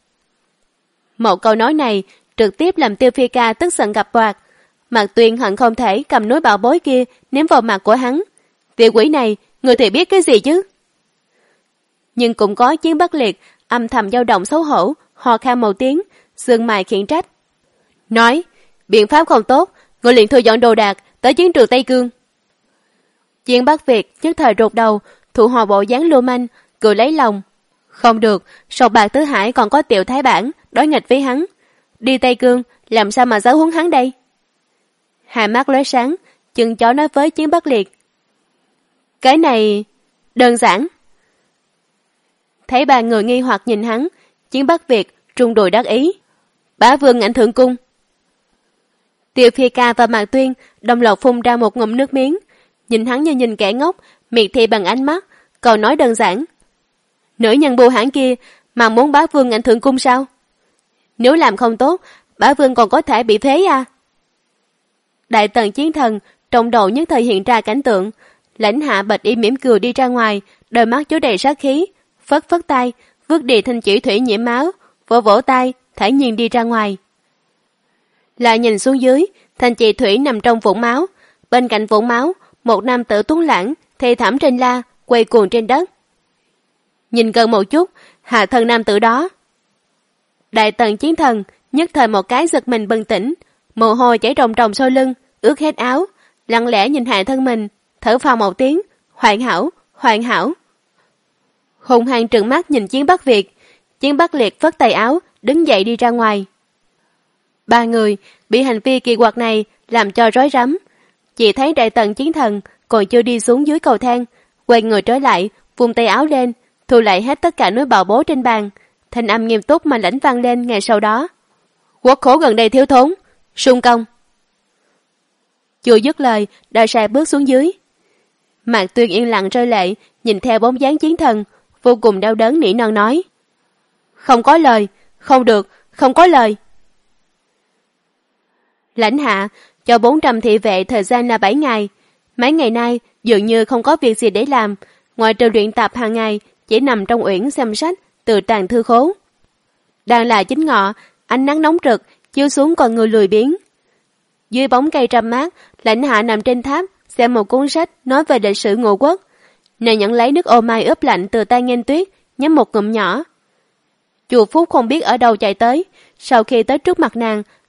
Một câu nói này trực tiếp làm Tiêu Phi Ca tức giận gặp quạt. Mạc Tuyên hận không thể cầm núi bảo bối kia ném vào mặt của hắn. Tiểu quỷ này, người thì biết cái gì chứ? Nhưng cũng có Chiến Bắc Liệt âm thầm dao động xấu hổ, hò khan một tiếng, sương mày khiển trách. Nói, biện pháp không tốt, người liền thu dọn đồ đạc tới chiến trường Tây Cương. Chiến Bắc Việt nhất thời rụt đầu, thủ hòa bộ dáng lưu manh, cười lấy lòng. Không được, sọc bạc tứ hải còn có Tiểu Thái Bản đối nghịch với hắn. Đi Tây Cương, làm sao mà giáo huấn hắn đây? Hai mắt lóe sáng, chừng chó nói với Chiến Bắc Liệt. Cái này... đơn giản. Thấy ba người nghi hoặc nhìn hắn, Chiến Bắc Việt trung đùi đắc ý. Bá vương ảnh thượng cung. Tiêu Phi Ca và Mạc Tuyên đồng loạt phun ra một ngụm nước miếng, nhìn hắn như nhìn kẻ ngốc, miệt thị bằng ánh mắt, còn nói đơn giản. Nữ nhân bưu hãn kia mà muốn bá vương ảnh thượng cung sao? Nếu làm không tốt, bá vương còn có thể bị phế à? Đại tần chiến thần trong đầu nhất thời hiện ra cảnh tượng, lãnh hạ bạch y mỉm cười đi ra ngoài, đôi mắt chứa đầy sát khí, phất phất tay, vứt đi thanh chỉ thủy nhiễm máu, vỗ vỗ tay, thản nhiên đi ra ngoài. Lại nhìn xuống dưới, thanh chỉ thủy nằm trong vũng máu, bên cạnh vũng máu, một nam tử tuấn lãng, thê thảm trên la, quay cuồng trên đất. Nhìn gần một chút, hạ thân nam tử đó. Đại tần chiến thần nhất thời một cái giật mình bừng tỉnh, mồ hôi chảy ròng ròng sau lưng, ướt hết áo, lặng lẽ nhìn hạ thân mình, thở phào một tiếng, hoàn hảo, hoàn hảo. Hùng hăng trừng mắt nhìn Chiến Bắc Việt, Chiến Bắc Liệt phất tay áo, đứng dậy đi ra ngoài. Ba người bị hành vi kỳ quặc này làm cho rối rắm. Chỉ thấy đại tần chiến thần còn chưa đi xuống dưới cầu thang, quay người trở lại, vung tay áo lên, thu lại hết tất cả núi bảo bối trên bàn. Thanh âm nghiêm túc mà lãnh vang lên ngày sau đó. Quốc khố gần đây thiếu thốn, sung công. Chưa dứt lời, đã sai bước xuống dưới. Mạc Tuyên yên lặng rơi lệ, nhìn theo bóng dáng chiến thần, vô cùng đau đớn nỉ non nói. Không có lời, không được, không có lời. Lãnh hạ cho 400 thị vệ thời gian là 7 ngày. Mấy ngày nay dường như không có việc gì để làm, ngoài trừ luyện tập hàng ngày, chỉ nằm trong uyển xem sách từ tàng thư khố. Đang là chính ngọ, ánh nắng nóng rực chiếu xuống con người lười biếng. Dưới bóng cây râm mát, lãnh hạ nằm trên tháp xem một cuốn sách nói về lịch sử Ngũ Quốc. Nàng nhận lấy nước ô mai ướp lạnh từ tay Nghênh Tuyết, nhấm một ngụm nhỏ. Chùa Phúc không biết ở đâu chạy tới, sau khi tới trước mặt nàng,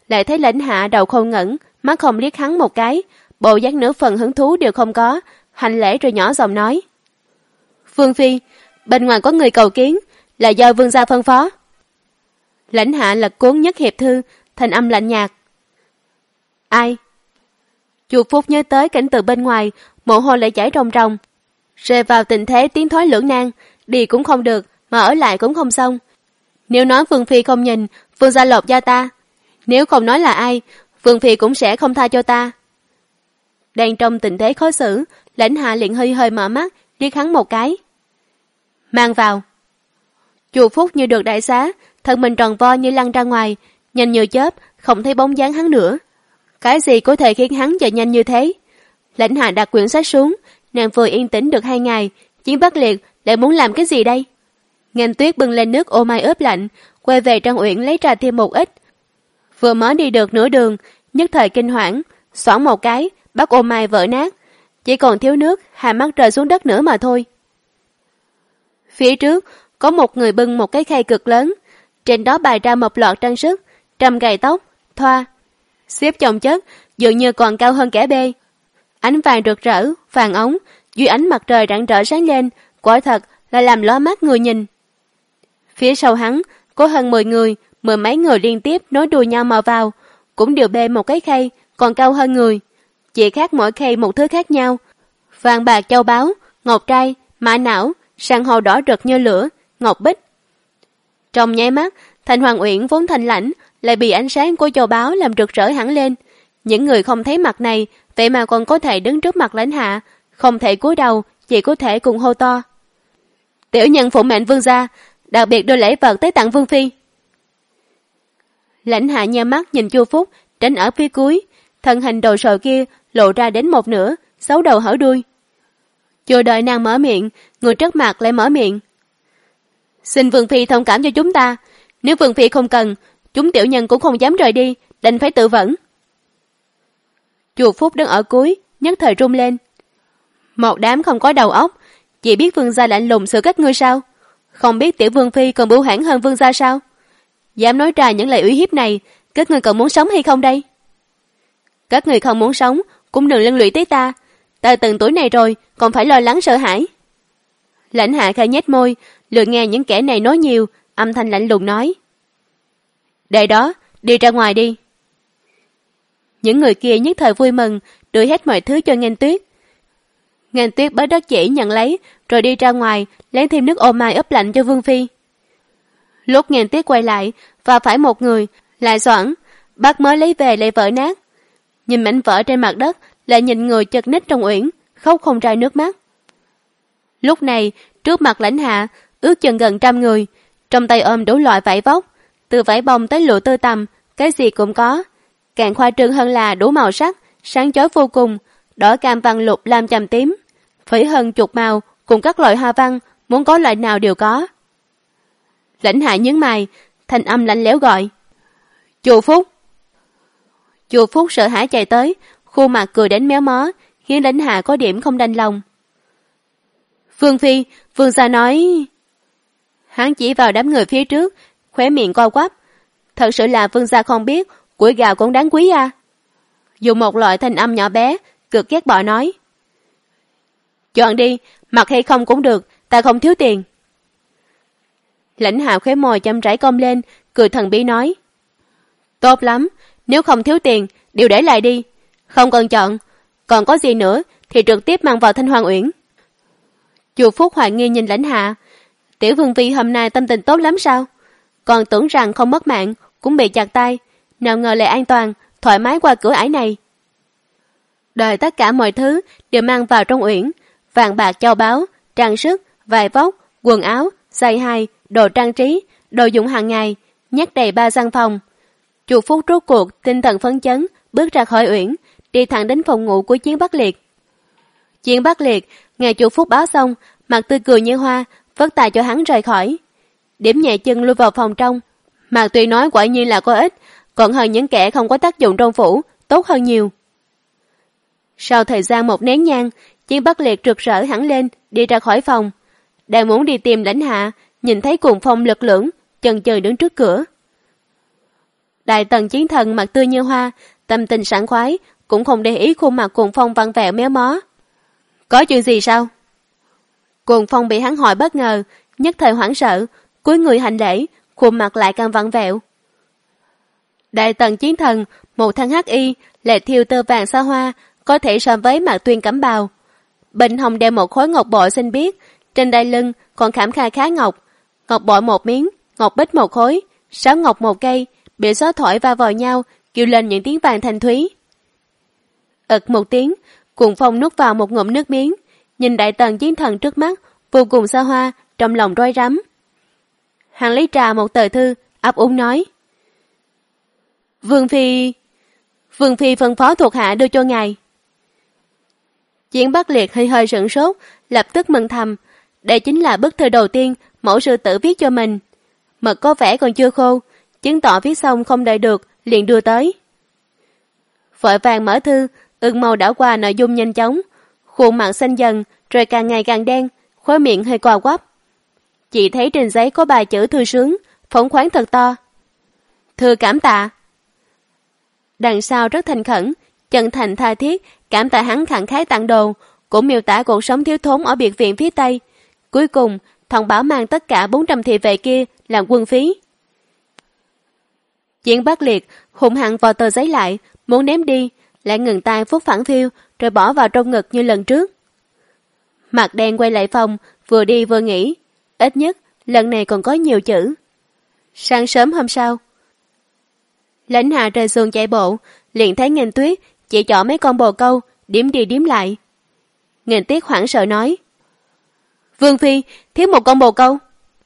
lại thấy Lãnh Hạ đầu không ngẩng, mắt không liếc hắn một cái, bộ dáng nửa phần hứng thú đều không có, hành lễ rồi nhỏ giọng nói: Vương phi, bên ngoài có người cầu kiến, là do vương gia phân phó. Lãnh Hạ lật cuốn nhất hiệp thư, thanh âm lạnh nhạt: Ai? Chu Phúc nhớ tới cảnh tượng bên ngoài, mồ hôi lại chảy ròng ròng, rơi vào tình thế tiến thoái lưỡng nan, đi cũng không được, mà ở lại cũng không xong. Nếu nói Vương phi không nhìn, vương gia lột da ta. Nếu không nói là ai, Vương phi cũng sẽ không tha cho ta. Đang trong tình thế khó xử, Lãnh Hạ liền hơi hơi mở mắt, liếc hắn một cái. Mang vào. Chu Phúc như được đại xá, thân mình tròn vo như lăn ra ngoài, nhanh như chớp, không thấy bóng dáng hắn nữa. Cái gì có thể khiến hắn chạy nhanh như thế? Lãnh Hạ đặt quyển sách xuống, nàng vừa yên tĩnh được 2 ngày, Chiến Bắc Liệt lại muốn làm cái gì đây? Ngân Tuyết bưng lên nước ô mai ướp lạnh, quay về trong uyển lấy trà thêm một ít. Vừa mới đi được nửa đường, nhất thời kinh hoảng, xoảng một cái, bát ô mai vỡ nát, chỉ còn thiếu nước, hai mắt rơi xuống đất nữa mà thôi. Phía trước có một người bưng một cái khay cực lớn, trên đó bày ra một loạt trang sức, trăm gài tóc, thoa, xếp chồng chất, dường như còn cao hơn kẻ bê. Ánh vàng rực rỡ, vàng ống, dưới ánh mặt trời rạng rỡ sáng lên, quả thật là làm lóa mắt người nhìn. Phía sau hắn có hơn 10 người, 10 mấy người liên tiếp nối đuôi nhau mà vào, cũng đều bê một cái khay, còn cao hơn người. Chỉ khác mỗi khay một thứ khác nhau, vàng bạc châu báu, ngọc trai, mã não, san hô đỏ rực như lửa, ngọc bích. Trong nháy mắt, Thanh Hoàng Uyển vốn thanh lãnh lại bị ánh sáng của châu báu làm rực rỡ hẳn lên. Những người không thấy mặt này, vậy mà còn có thể đứng trước mặt Lãnh Hạ, không thể cúi đầu, chỉ có thể cùng hô to: Tiểu nhân phụng mệnh vương gia, đặc biệt đưa lễ vật tới tặng vương phi. Lãnh Hạ nheo mắt nhìn Chu Phúc tránh ở phía cuối, thân hình đồ sộ kia lộ ra đến một nửa, xấu đầu hở đuôi. Chưa đợi nàng mở miệng, người trước mặt lại mở miệng: Xin vương phi thông cảm cho chúng ta, nếu vương phi không cần, chúng tiểu nhân cũng không dám rời đi, đành phải tự vẫn. Chu Phúc đứng ở cuối, nhất thời rung lên. Một đám không có đầu óc, chỉ biết vương gia lạnh lùng xử các ngươi sao? Không biết tiểu vương phi còn bưu hãn hơn vương gia sao? Dám nói ra những lời uy hiếp này, các ngươi còn muốn sống hay không đây? Các ngươi không muốn sống, cũng đừng liên lụy tới ta. Ta từng tuổi này rồi, còn phải lo lắng sợ hãi. Lãnh Hạ khẽ nhếch môi, lười nghe những kẻ này nói nhiều, âm thanh lạnh lùng nói: Để đó, đi ra ngoài đi. Những người kia nhất thời vui mừng, đưa hết mọi thứ cho Ngân Tuyết. Ngân Tuyết bất đắc dĩ nhận lấy, rồi đi ra ngoài, lấy thêm nước ô mai ướp lạnh cho vương phi. Lúc Ngân Tuyết quay lại, và phải một người, lại xoảng, bát mới lấy về lại vỡ nát. Nhìn mảnh vỡ trên mặt đất, lại nhìn người chật ních trong uyển, khóc không ra nước mắt. Lúc này, trước mặt Lãnh Hạ, ước chừng gần 100 người, trong tay ôm đủ loại vải vóc, từ vải bông tới lụa tơ tằm, cái gì cũng có. Càng khoa trương hơn là đủ màu sắc, sáng chói vô cùng, đỏ cam vàng lục lam chàm tím, phẩy hơn chục màu, cùng các loại hoa văn, muốn có loại nào đều có. Lãnh Hạ nhướng mày, thanh âm lạnh lẽo gọi: Chu Phúc. Chu Phúc sợ hãi chạy tới, khuôn mặt cười đến méo mó, khiến Lãnh Hạ có điểm không đành lòng. Vương phi, vương gia nói... Hắn chỉ vào đám người phía trước, khóe miệng co quắp. Thật sự là vương gia không biết, củi gạo cũng đáng quý à. Dùng một loại thanh âm nhỏ bé, cực ghét bỏ nói: Chọn đi, mặc hay không cũng được, ta không thiếu tiền. Lãnh Hạ khóe môi chăm rãi cong lên, cười thần bí nói: Tốt lắm, nếu không thiếu tiền, đều để lại đi. Không cần chọn, còn có gì nữa thì trực tiếp mang vào Thanh Hoàng Uyển. Chu Phúc hoài nghi nhìn Lãnh Hạ, tiểu vương phi hôm nay tâm tình tốt lắm sao? Còn tưởng rằng không mất mạng, cũng bị chặt tay, nào ngờ lại an toàn, thoải mái qua cửa ải này. Đợi tất cả mọi thứ đều mang vào trong uyển, vàng bạc châu báu, trang sức, vải vóc, quần áo, giày hài, đồ trang trí, đồ dụng hàng ngày, nhét đầy 3 gian phòng. Chu Phúc rốt cuộc tinh thần phấn chấn, bước ra khỏi uyển, đi thẳng đến phòng ngủ của Chiến Bắc Liệt. Chiến Bắc Liệt nghe Chu Phúc báo xong, mặt tươi cười như hoa, vất tay cho hắn rời khỏi. Điểm nhẹ chân lui vào phòng trong. Mạc Tuy nói quả nhiên là có ích, còn hơn những kẻ không có tác dụng trong phủ, tốt hơn nhiều. Sau thời gian một nén nhang, Chiến Bắc Liệt rực rỡ hẳn lên, đi ra khỏi phòng. Đang muốn đi tìm Lãnh Hạ, nhìn thấy Cuồng Phong lực lưỡng, chần chừ đứng trước cửa. Đại Tần Chiến Thần mặt tươi như hoa, tâm tình sảng khoái, cũng không để ý khuôn mặt Cuồng Phong vặn vẹo méo mó. Có chuyện gì sao? Cuồng Phong bị hắn hỏi bất ngờ, nhất thời hoảng sợ, cúi người hành lễ, khuôn mặt lại càng vặn vẹo. Đại Tần Chiến Thần, một thân hắc y, lệ thiêu tơ vàng xa hoa, có thể so với Mạc Tuyên cẩm bào. Bên hông đeo một khối ngọc bội xinh biếc, trên đai lưng còn khảm kha khá ngọc. Ngọc bội một miếng, ngọc bích một khối, sáo ngọc một cây, bị gió thổi va vào nhau, kêu lên những tiếng vàng thanh thúy. Ực một tiếng, Cuồng Phong nuốt vào một ngụm nước miếng, nhìn Đại Tần Chiến Thần trước mắt, vô cùng xa hoa, trong lòng rối rắm. Hắn lấy trà một tờ thư, ấp úng nói: Vương Phi phân phó thuộc hạ đưa cho ngài. Chiến Bắc Liệt hơi hơi sửng sốt, lập tức mừng thầm, đây chính là bức thư đầu tiên mẫu sư tử viết cho mình. Mực có vẻ còn chưa khô, chứng tỏ viết xong không đợi được, liền đưa tới. Vội vàng mở thư, ưng màu đảo qua nội dung nhanh chóng, khuôn mặt xanh dần, rồi càng ngày càng đen, khóe miệng hơi co quắp. Chỉ thấy trên giấy có 3 chữ thư sướng, phóng khoáng thật to: Thư cảm tạ. Đằng sau rất thành khẩn, chân thành tha thiết, cảm tạ hắn khẳng khái tặng đồ, cũng miêu tả cuộc sống thiếu thốn ở biệt viện phía Tây. Cuối cùng, thông báo mang tất cả 400 thị vệ kia làm quân phí. Chiến Bắc Liệt hùng hăng vò tờ giấy lại, muốn ném đi, lại ngừng tay phút phẳng phiu, rồi bỏ vào trong ngực như lần trước. Mặt đen quay lại phòng, vừa đi vừa nghĩ, ít nhất lần này còn có nhiều chữ. Sáng sớm hôm sau, Lãnh Hạ rời giường chạy bộ, liền thấy Nghênh Tuyết chỉ chọn mấy con bồ câu, điếm đi điếm lại. Nghênh Tuyết hoảng sợ nói: Vương Phi, thiếu một con bồ câu.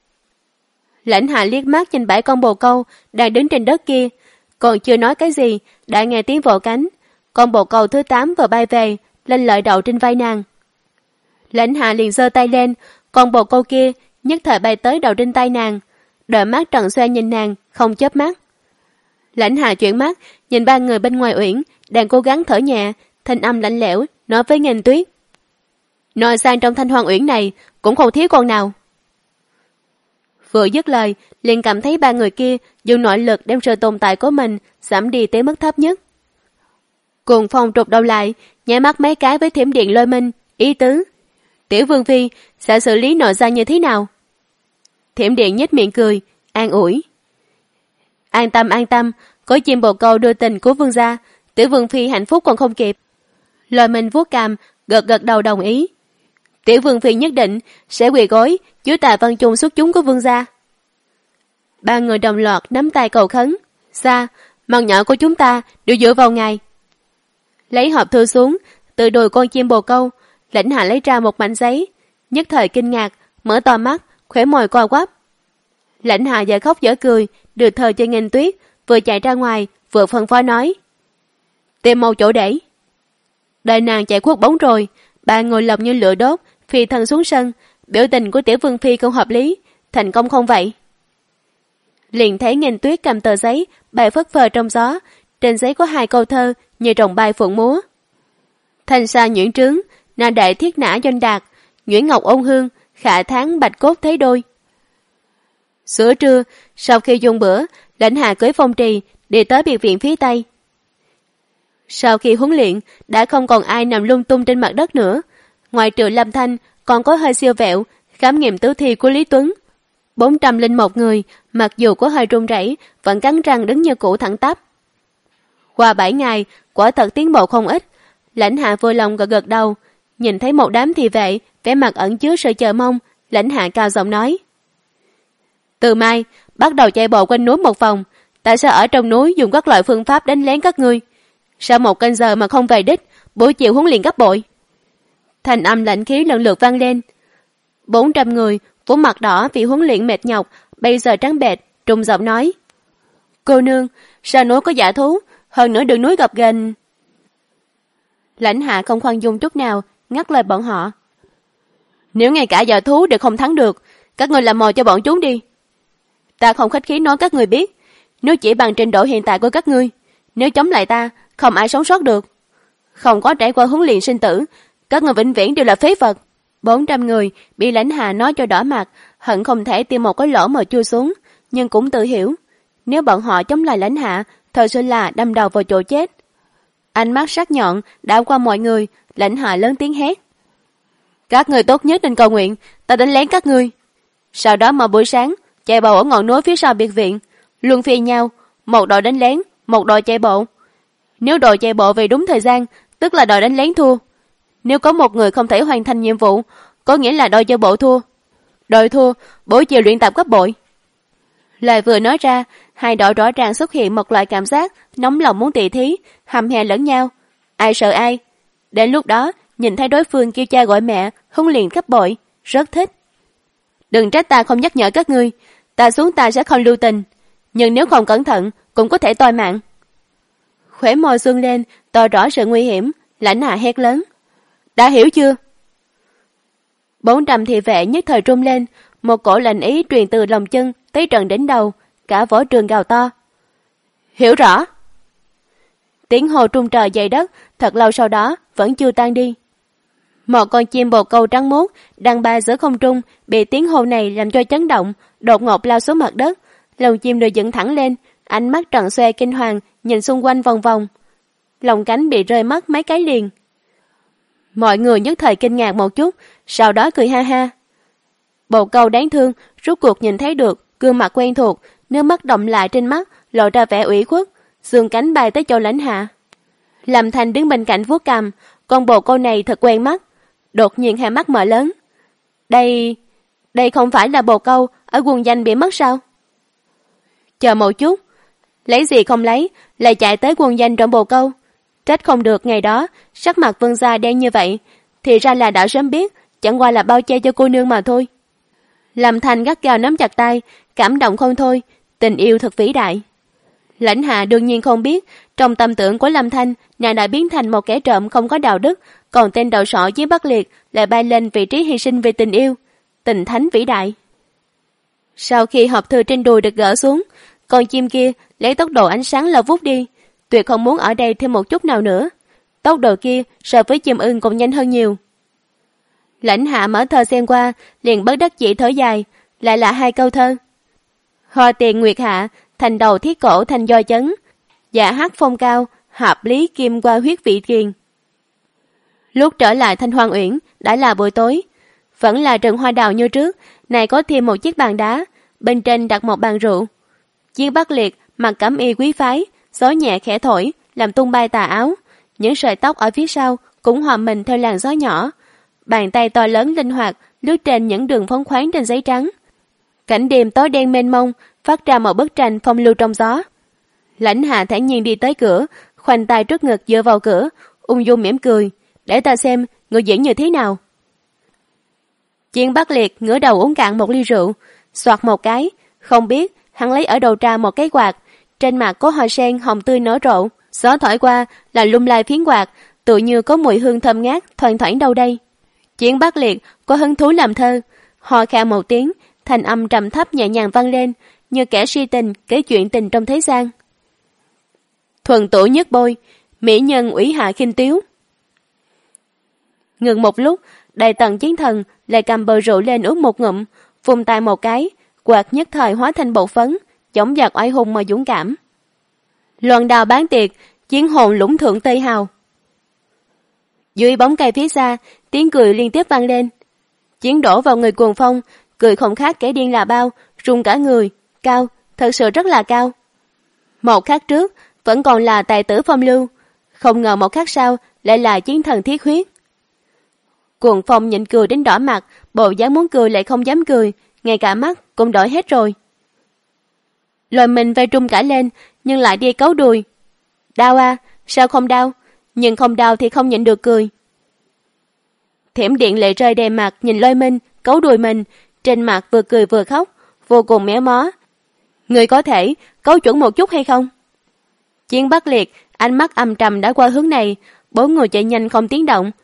Lãnh Hạ liếc mắt nhìn 7 con bồ câu đang đứng trên đất kia, còn chưa nói cái gì, đã nghe tiếng vỗ cánh. Con bồ câu thứ 8 vừa bay về, lên lợi đậu trên vai nàng. Lãnh Hạ liền giơ tay lên, con bồ câu kia nhất thời bay tới đầu trên tay nàng, đôi mắt tròn xoe nhìn nàng, không chớp mắt. Lãnh Hạ chuyển mắt, nhìn 3 người bên ngoài uyển đang cố gắng thở nhẹ, thanh âm lạnh lẽo nói với Nghênh Tuyết: Nội sang trong Thanh Hoàng Uyển này cũng không thiếu con nào. Vừa dứt lời, liền cảm thấy 3 người kia dùng nội lực đem sự tồn tại của mình giảm đi tới mức thấp nhất. Cuồng Phong trục đầu lại, nháy mắt mấy cái với Thiểm Điện Lôi Minh, ý tứ: Tiểu Vương Phi sẽ xử lý nội gian như thế nào? Thiểm Điện nhếch miệng cười, an ủi: An tâm, có chim bồ câu đưa tình của vương gia, Tiểu Vương Phi hạnh phúc còn không kịp. Lôi Minh vuốt cằm, gật gật đầu đồng ý: Tiểu Vương Phi nhất định sẽ quỳ gối dưới tà văn chung xuất chúng của vương gia. 3 người đồng loạt nắm tay cầu khấn: Xa, mặt nhỏ của chúng ta đều dựa vào ngài. Lấy hộp thư xuống, từ đùi con chim bồ câu, Lãnh Hạ lấy ra một mảnh giấy, nhất thời kinh ngạc, mở to mắt, khóe môi co quắp. Lãnh Hạ giờ khóc dở cười, đưa thơ cho Nghênh Tuyết, vừa chạy ra ngoài, vừa phân phó nói: Tìm một chỗ để. Đợi nàng chạy khuất bóng rồi, 3 người lòng như lửa đốt, phi thân xuống sân, biểu tình của Tiểu Vương Phi không hợp lý, thành công không vậy? Liền thấy Nghênh Tuyết cầm tờ giấy, bay phất phơ trong gió, trên giấy có 2 câu thơ như rồng bay phượng múa: Thanh sa nhuyễn trướng, na đệ thiết nã doanh đạt, nhuyễn ngọc ôn hương, khả tháng bạch cốt thấy đôi. Giữa trưa, sau khi dùng bữa, Lãnh Hạ cưới Phong Trì đi tới biệt viện phía Tây. Sau khi huấn luyện, đã không còn ai nằm lung tung trên mặt đất nữa. Ngoài trừ Lâm Thanh, còn có hơi siêu vẹo, khám nghiệm tử thi của Lý Tuấn. 401 người, mặc dù có hơi run rẩy, vẫn cắn răng đứng như cũ thẳng tắp. Qua 7 ngày, quả thật tiến bộ không ít. Lãnh Hạ vui lòng gật gật đầu, nhìn thấy một đám thị vệ, vẻ mặt ẩn chứa sự chờ mong, Lãnh Hạ cao giọng nói: Từ mai, bắt đầu chạy bộ quanh núi một vòng. Tại sao ở trong núi dùng các loại phương pháp đánh lén các ngươi? Sau 1 canh giờ mà không về đích, buổi chiều huấn luyện gấp bội. Thành âm lạnh khí lần lượt vang lên. 400 người, vốn mặt đỏ vì huấn luyện mệt nhọc, bây giờ trắng bệch, trùng giọng nói: Cô nương, sao núi có dã thú, hơn nữa đường núi gập ghềnh. Lãnh Hạ không khoan dung chút nào, ngắt lời bọn họ: Nếu ngay cả dã thú đều không thắng được, các ngươi làm mồi cho bọn chúng đi. Ta không khách khí nói các ngươi biết, nếu chỉ bằng trình độ hiện tại của các ngươi, nếu chống lại ta, không ai sống sót được. Không có trải qua huấn luyện sinh tử, các người vĩnh viễn đều là phế vật. 400 người bị Lãnh Hạ nói cho đỏ mặt, hận không thể tìm một cái lỗ mà chui xuống, nhưng cũng tự hiểu, Nếu bọn họ chống lại Lãnh Hạ, thật sự là đâm đầu vào chỗ chết. Ánh mắt sắc nhọn đảo qua mọi người, Lãnh Hạ lớn tiếng hét: các người tốt nhất nên cầu nguyện, ta đánh lén các ngươi. Sau đó mà buổi sáng, chạy bộ ở ngọn núi phía sau biệt viện, luân phiên nhau, một đội đánh lén, một đội chạy bộ. Nếu đội chạy bộ về đúng thời gian, tức là đội đánh lén thua. Nếu có một người không thể hoàn thành nhiệm vụ, có nghĩa là đội chạy bộ thua. Đội thua, buổi chiều luyện tập gấp bội. Lời vừa nói ra, hai đội rõ ràng xuất hiện một loại cảm giác nóng lòng muốn tỉ thí, hăm hè lẫn nhau. Ai sợ ai. Đến lúc đó, nhìn thấy đối phương kêu cha gọi mẹ, huấn luyện gấp bội, rất thích. Đừng trách ta không nhắc nhở các ngươi, ta xuống ta sẽ không lưu tình, nhưng nếu không cẩn thận cũng có thể toi mạng. Khóe môi sương lên, tỏ rõ sự nguy hiểm. Lãnh Hạ hét lớn: đã hiểu chưa? 400 thị vệ nhất thời trung lên, một cổ lệnh ý truyền từ lòng chân tới trần đến đầu, cả võ trường gào to: hiểu rõ. Tiếng hồ trung trời dày đất, thật lâu sau đó vẫn chưa tan đi. Một con chim bồ câu trắng muốt đang bay giữa không trung bị tiếng hô này làm cho chấn động, đột ngột lao xuống mặt đất. Lồng chim được dựng thẳng lên, ánh mắt tròn xoe kinh hoàng nhìn xung quanh vòng vòng. Lòng cánh bị rơi mất mấy cái liền. Mọi người nhất thời kinh ngạc một chút, sau đó cười ha ha. Bồ câu đáng thương rốt cuộc nhìn thấy được gương mặt quen thuộc, nước mắt đọng lại trên mắt, lộ ra vẻ ủy khuất, xương cánh bay tới chỗ Lãnh Hạ. Lâm Thanh đứng bên cạnh vuốt cằm, con bồ câu này thật quen mắt. Đột nhiên hai mắt mở lớn. Đây không phải là bồ câu ở quân danh bị mất sao? Chờ một chút, lấy gì không lấy, lại chạy tới quân danh trộm bồ câu. Trách không được ngày đó sắc mặt Vương gia đen như vậy, thì ra là đã sớm biết, chẳng qua là bao che cho cô nương mà thôi. Lâm Thanh gắt gao nắm chặt tay, cảm động không thôi, tình yêu thật vĩ đại. Lãnh Hạ đương nhiên không biết, trong tâm tưởng của Lâm Thanh, nàng đã biến thành một kẻ trộm không có đạo đức, còn tên đầu sỏ Chiến Bắc Liệt lại bay lên vị trí hy sinh vì tình yêu, tình thánh vĩ đại. Sau khi hộp thư trên đùi được gỡ xuống, con chim kia lấy tốc độ ánh sáng lao vút đi, tuyệt không muốn ở đây thêm một chút nào nữa. Tốc độ kia so với chim ưng còn nhanh hơn nhiều. Lãnh Hạ mở thơ xem qua, liền bất đắc dĩ thở dài, lại là hai câu thơ: hoa tiền nguyệt hạ, thành đầu thiết cổ thành do chấn, dạ hát phong cao, hợp lý kim qua huyết vị kiền. Lúc trở lại Thanh Hoang Uyển đã là buổi tối, vẫn là rừng hoa đào như trước, này có thêm một chiếc bàn đá, bên trên đặt một bàn rượu. Chiến Bắc Liệt mặc cẩm y quý phái, gió nhẹ khẽ thổi làm tung bay tà áo, những sợi tóc ở phía sau cũng hòa mình theo làn gió nhỏ, bàn tay to lớn linh hoạt lướt trên những đường phóng khoáng trên giấy trắng. Cảnh đêm tối đen mênh mông phát ra một bức tranh phong lưu trong gió. Lãnh Hạ thản nhiên đi tới cửa, khoanh tay trước ngực dựa vào cửa, ung dung mỉm cười: để ta xem người diễn như thế nào. Chiến Bắc Liệt ngửa đầu uống cạn một ly rượu, xoạt một cái, không biết hắn lấy ở đầu ra một cái quạt, trên mặt có hoa sen hồng tươi nở rộ, gió thổi qua là lung lay phiến quạt, tự như có mùi hương thơm ngát thoang thoảng đâu đây. Chiến Bắc Liệt có hứng thú làm thơ, ho khan một tiếng, thanh âm trầm thấp nhẹ nhàng vang lên, như kẻ si tình kể chuyện tình trong thế gian. Thuần tủ nhất bôi, mỹ nhân ủy hạ khinh tiếu. Ngừng một lúc, Đại Tần Chiến Thần lại cầm bầu rượu lên uống một ngụm, vung tay một cái, quạt nhất thời hóa thành bột phấn, dõng dạc oai hùng mà dũng cảm. Loan đào bán tiệc, chiến hồn lũng thượng Tây Hào. Dưới bóng cây phía xa, tiếng cười liên tiếp vang lên. Chiến đổ vào người Cuồng Phong, cười không khác kẻ điên là bao, rung cả người, cao, thật sự rất là cao. Một khắc trước vẫn còn là tài tử phong lưu, không ngờ một khắc sau lại là chiến thần thiết huyết. Cuồng Phong nhịn cười đến đỏ mặt, bộ dáng muốn cười lại không dám cười, ngay cả mắt cũng đổi hết rồi. Lôi mình vây trung cả lên, nhưng lại đi cấu đùi. Đau à, sao không đau? Nhưng không đau thì không nhịn được cười. Thiểm Điện lệ rơi đầy mặt nhìn Lôi Minh cấu đùi mình, trên mặt vừa cười vừa khóc, vô cùng méo mó. Người có thể cấu chuẩn một chút hay không? Chiến Bắc Liệt ánh mắt âm trầm đã qua hướng này, bốn người chạy nhanh không tiếng động,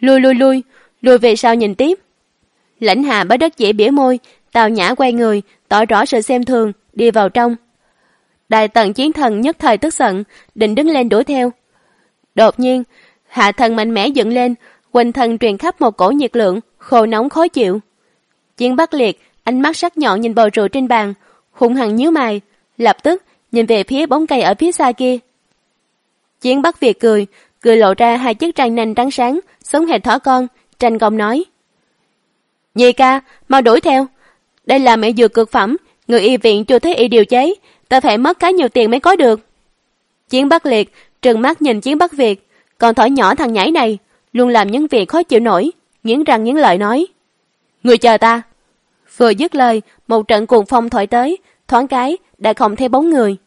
lùi về sau nhìn tiếp. Lãnh Hạ bất đắc dĩ bỉa môi, tào nhã quay người, tỏ rõ sự xem thường, đi vào trong. Đại Tần Chiến Thần nhất thời tức giận, định đứng lên đuổi theo. Đột nhiên, hạ thần mạnh mẽ dựng lên, quanh thân truyền khắp một cổ nhiệt lượng, khô nóng khó chịu. Chiến Bắc Liệt ánh mắt sắc nhọn nhìn bầu rượu trên bàn, hung hăng nhíu mày, lập tức nhìn về phía bóng cây ở phía xa kia. Chiến Bắc Việt cười lộ ra hai chiếc răng nanh trắng sáng, giống hệt thỏ con, tranh công nói. Nhị ca, mau đuổi theo. Đây là mẹ dược cực phẩm, người y viện chưa thấy y điều chế, ta phải mất khá nhiều tiền mới có được. Chiến Bắc Liệt trừng mắt nhìn Chiến Bắc Việt, còn thỏ nhỏ thằng nhãi này, luôn làm những việc khó chịu nổi, nghiến răng nghiến lợi nói. Người chờ ta. Vừa dứt lời, một trận cuồng phong thổi tới, thoáng cái đã không thấy bóng người.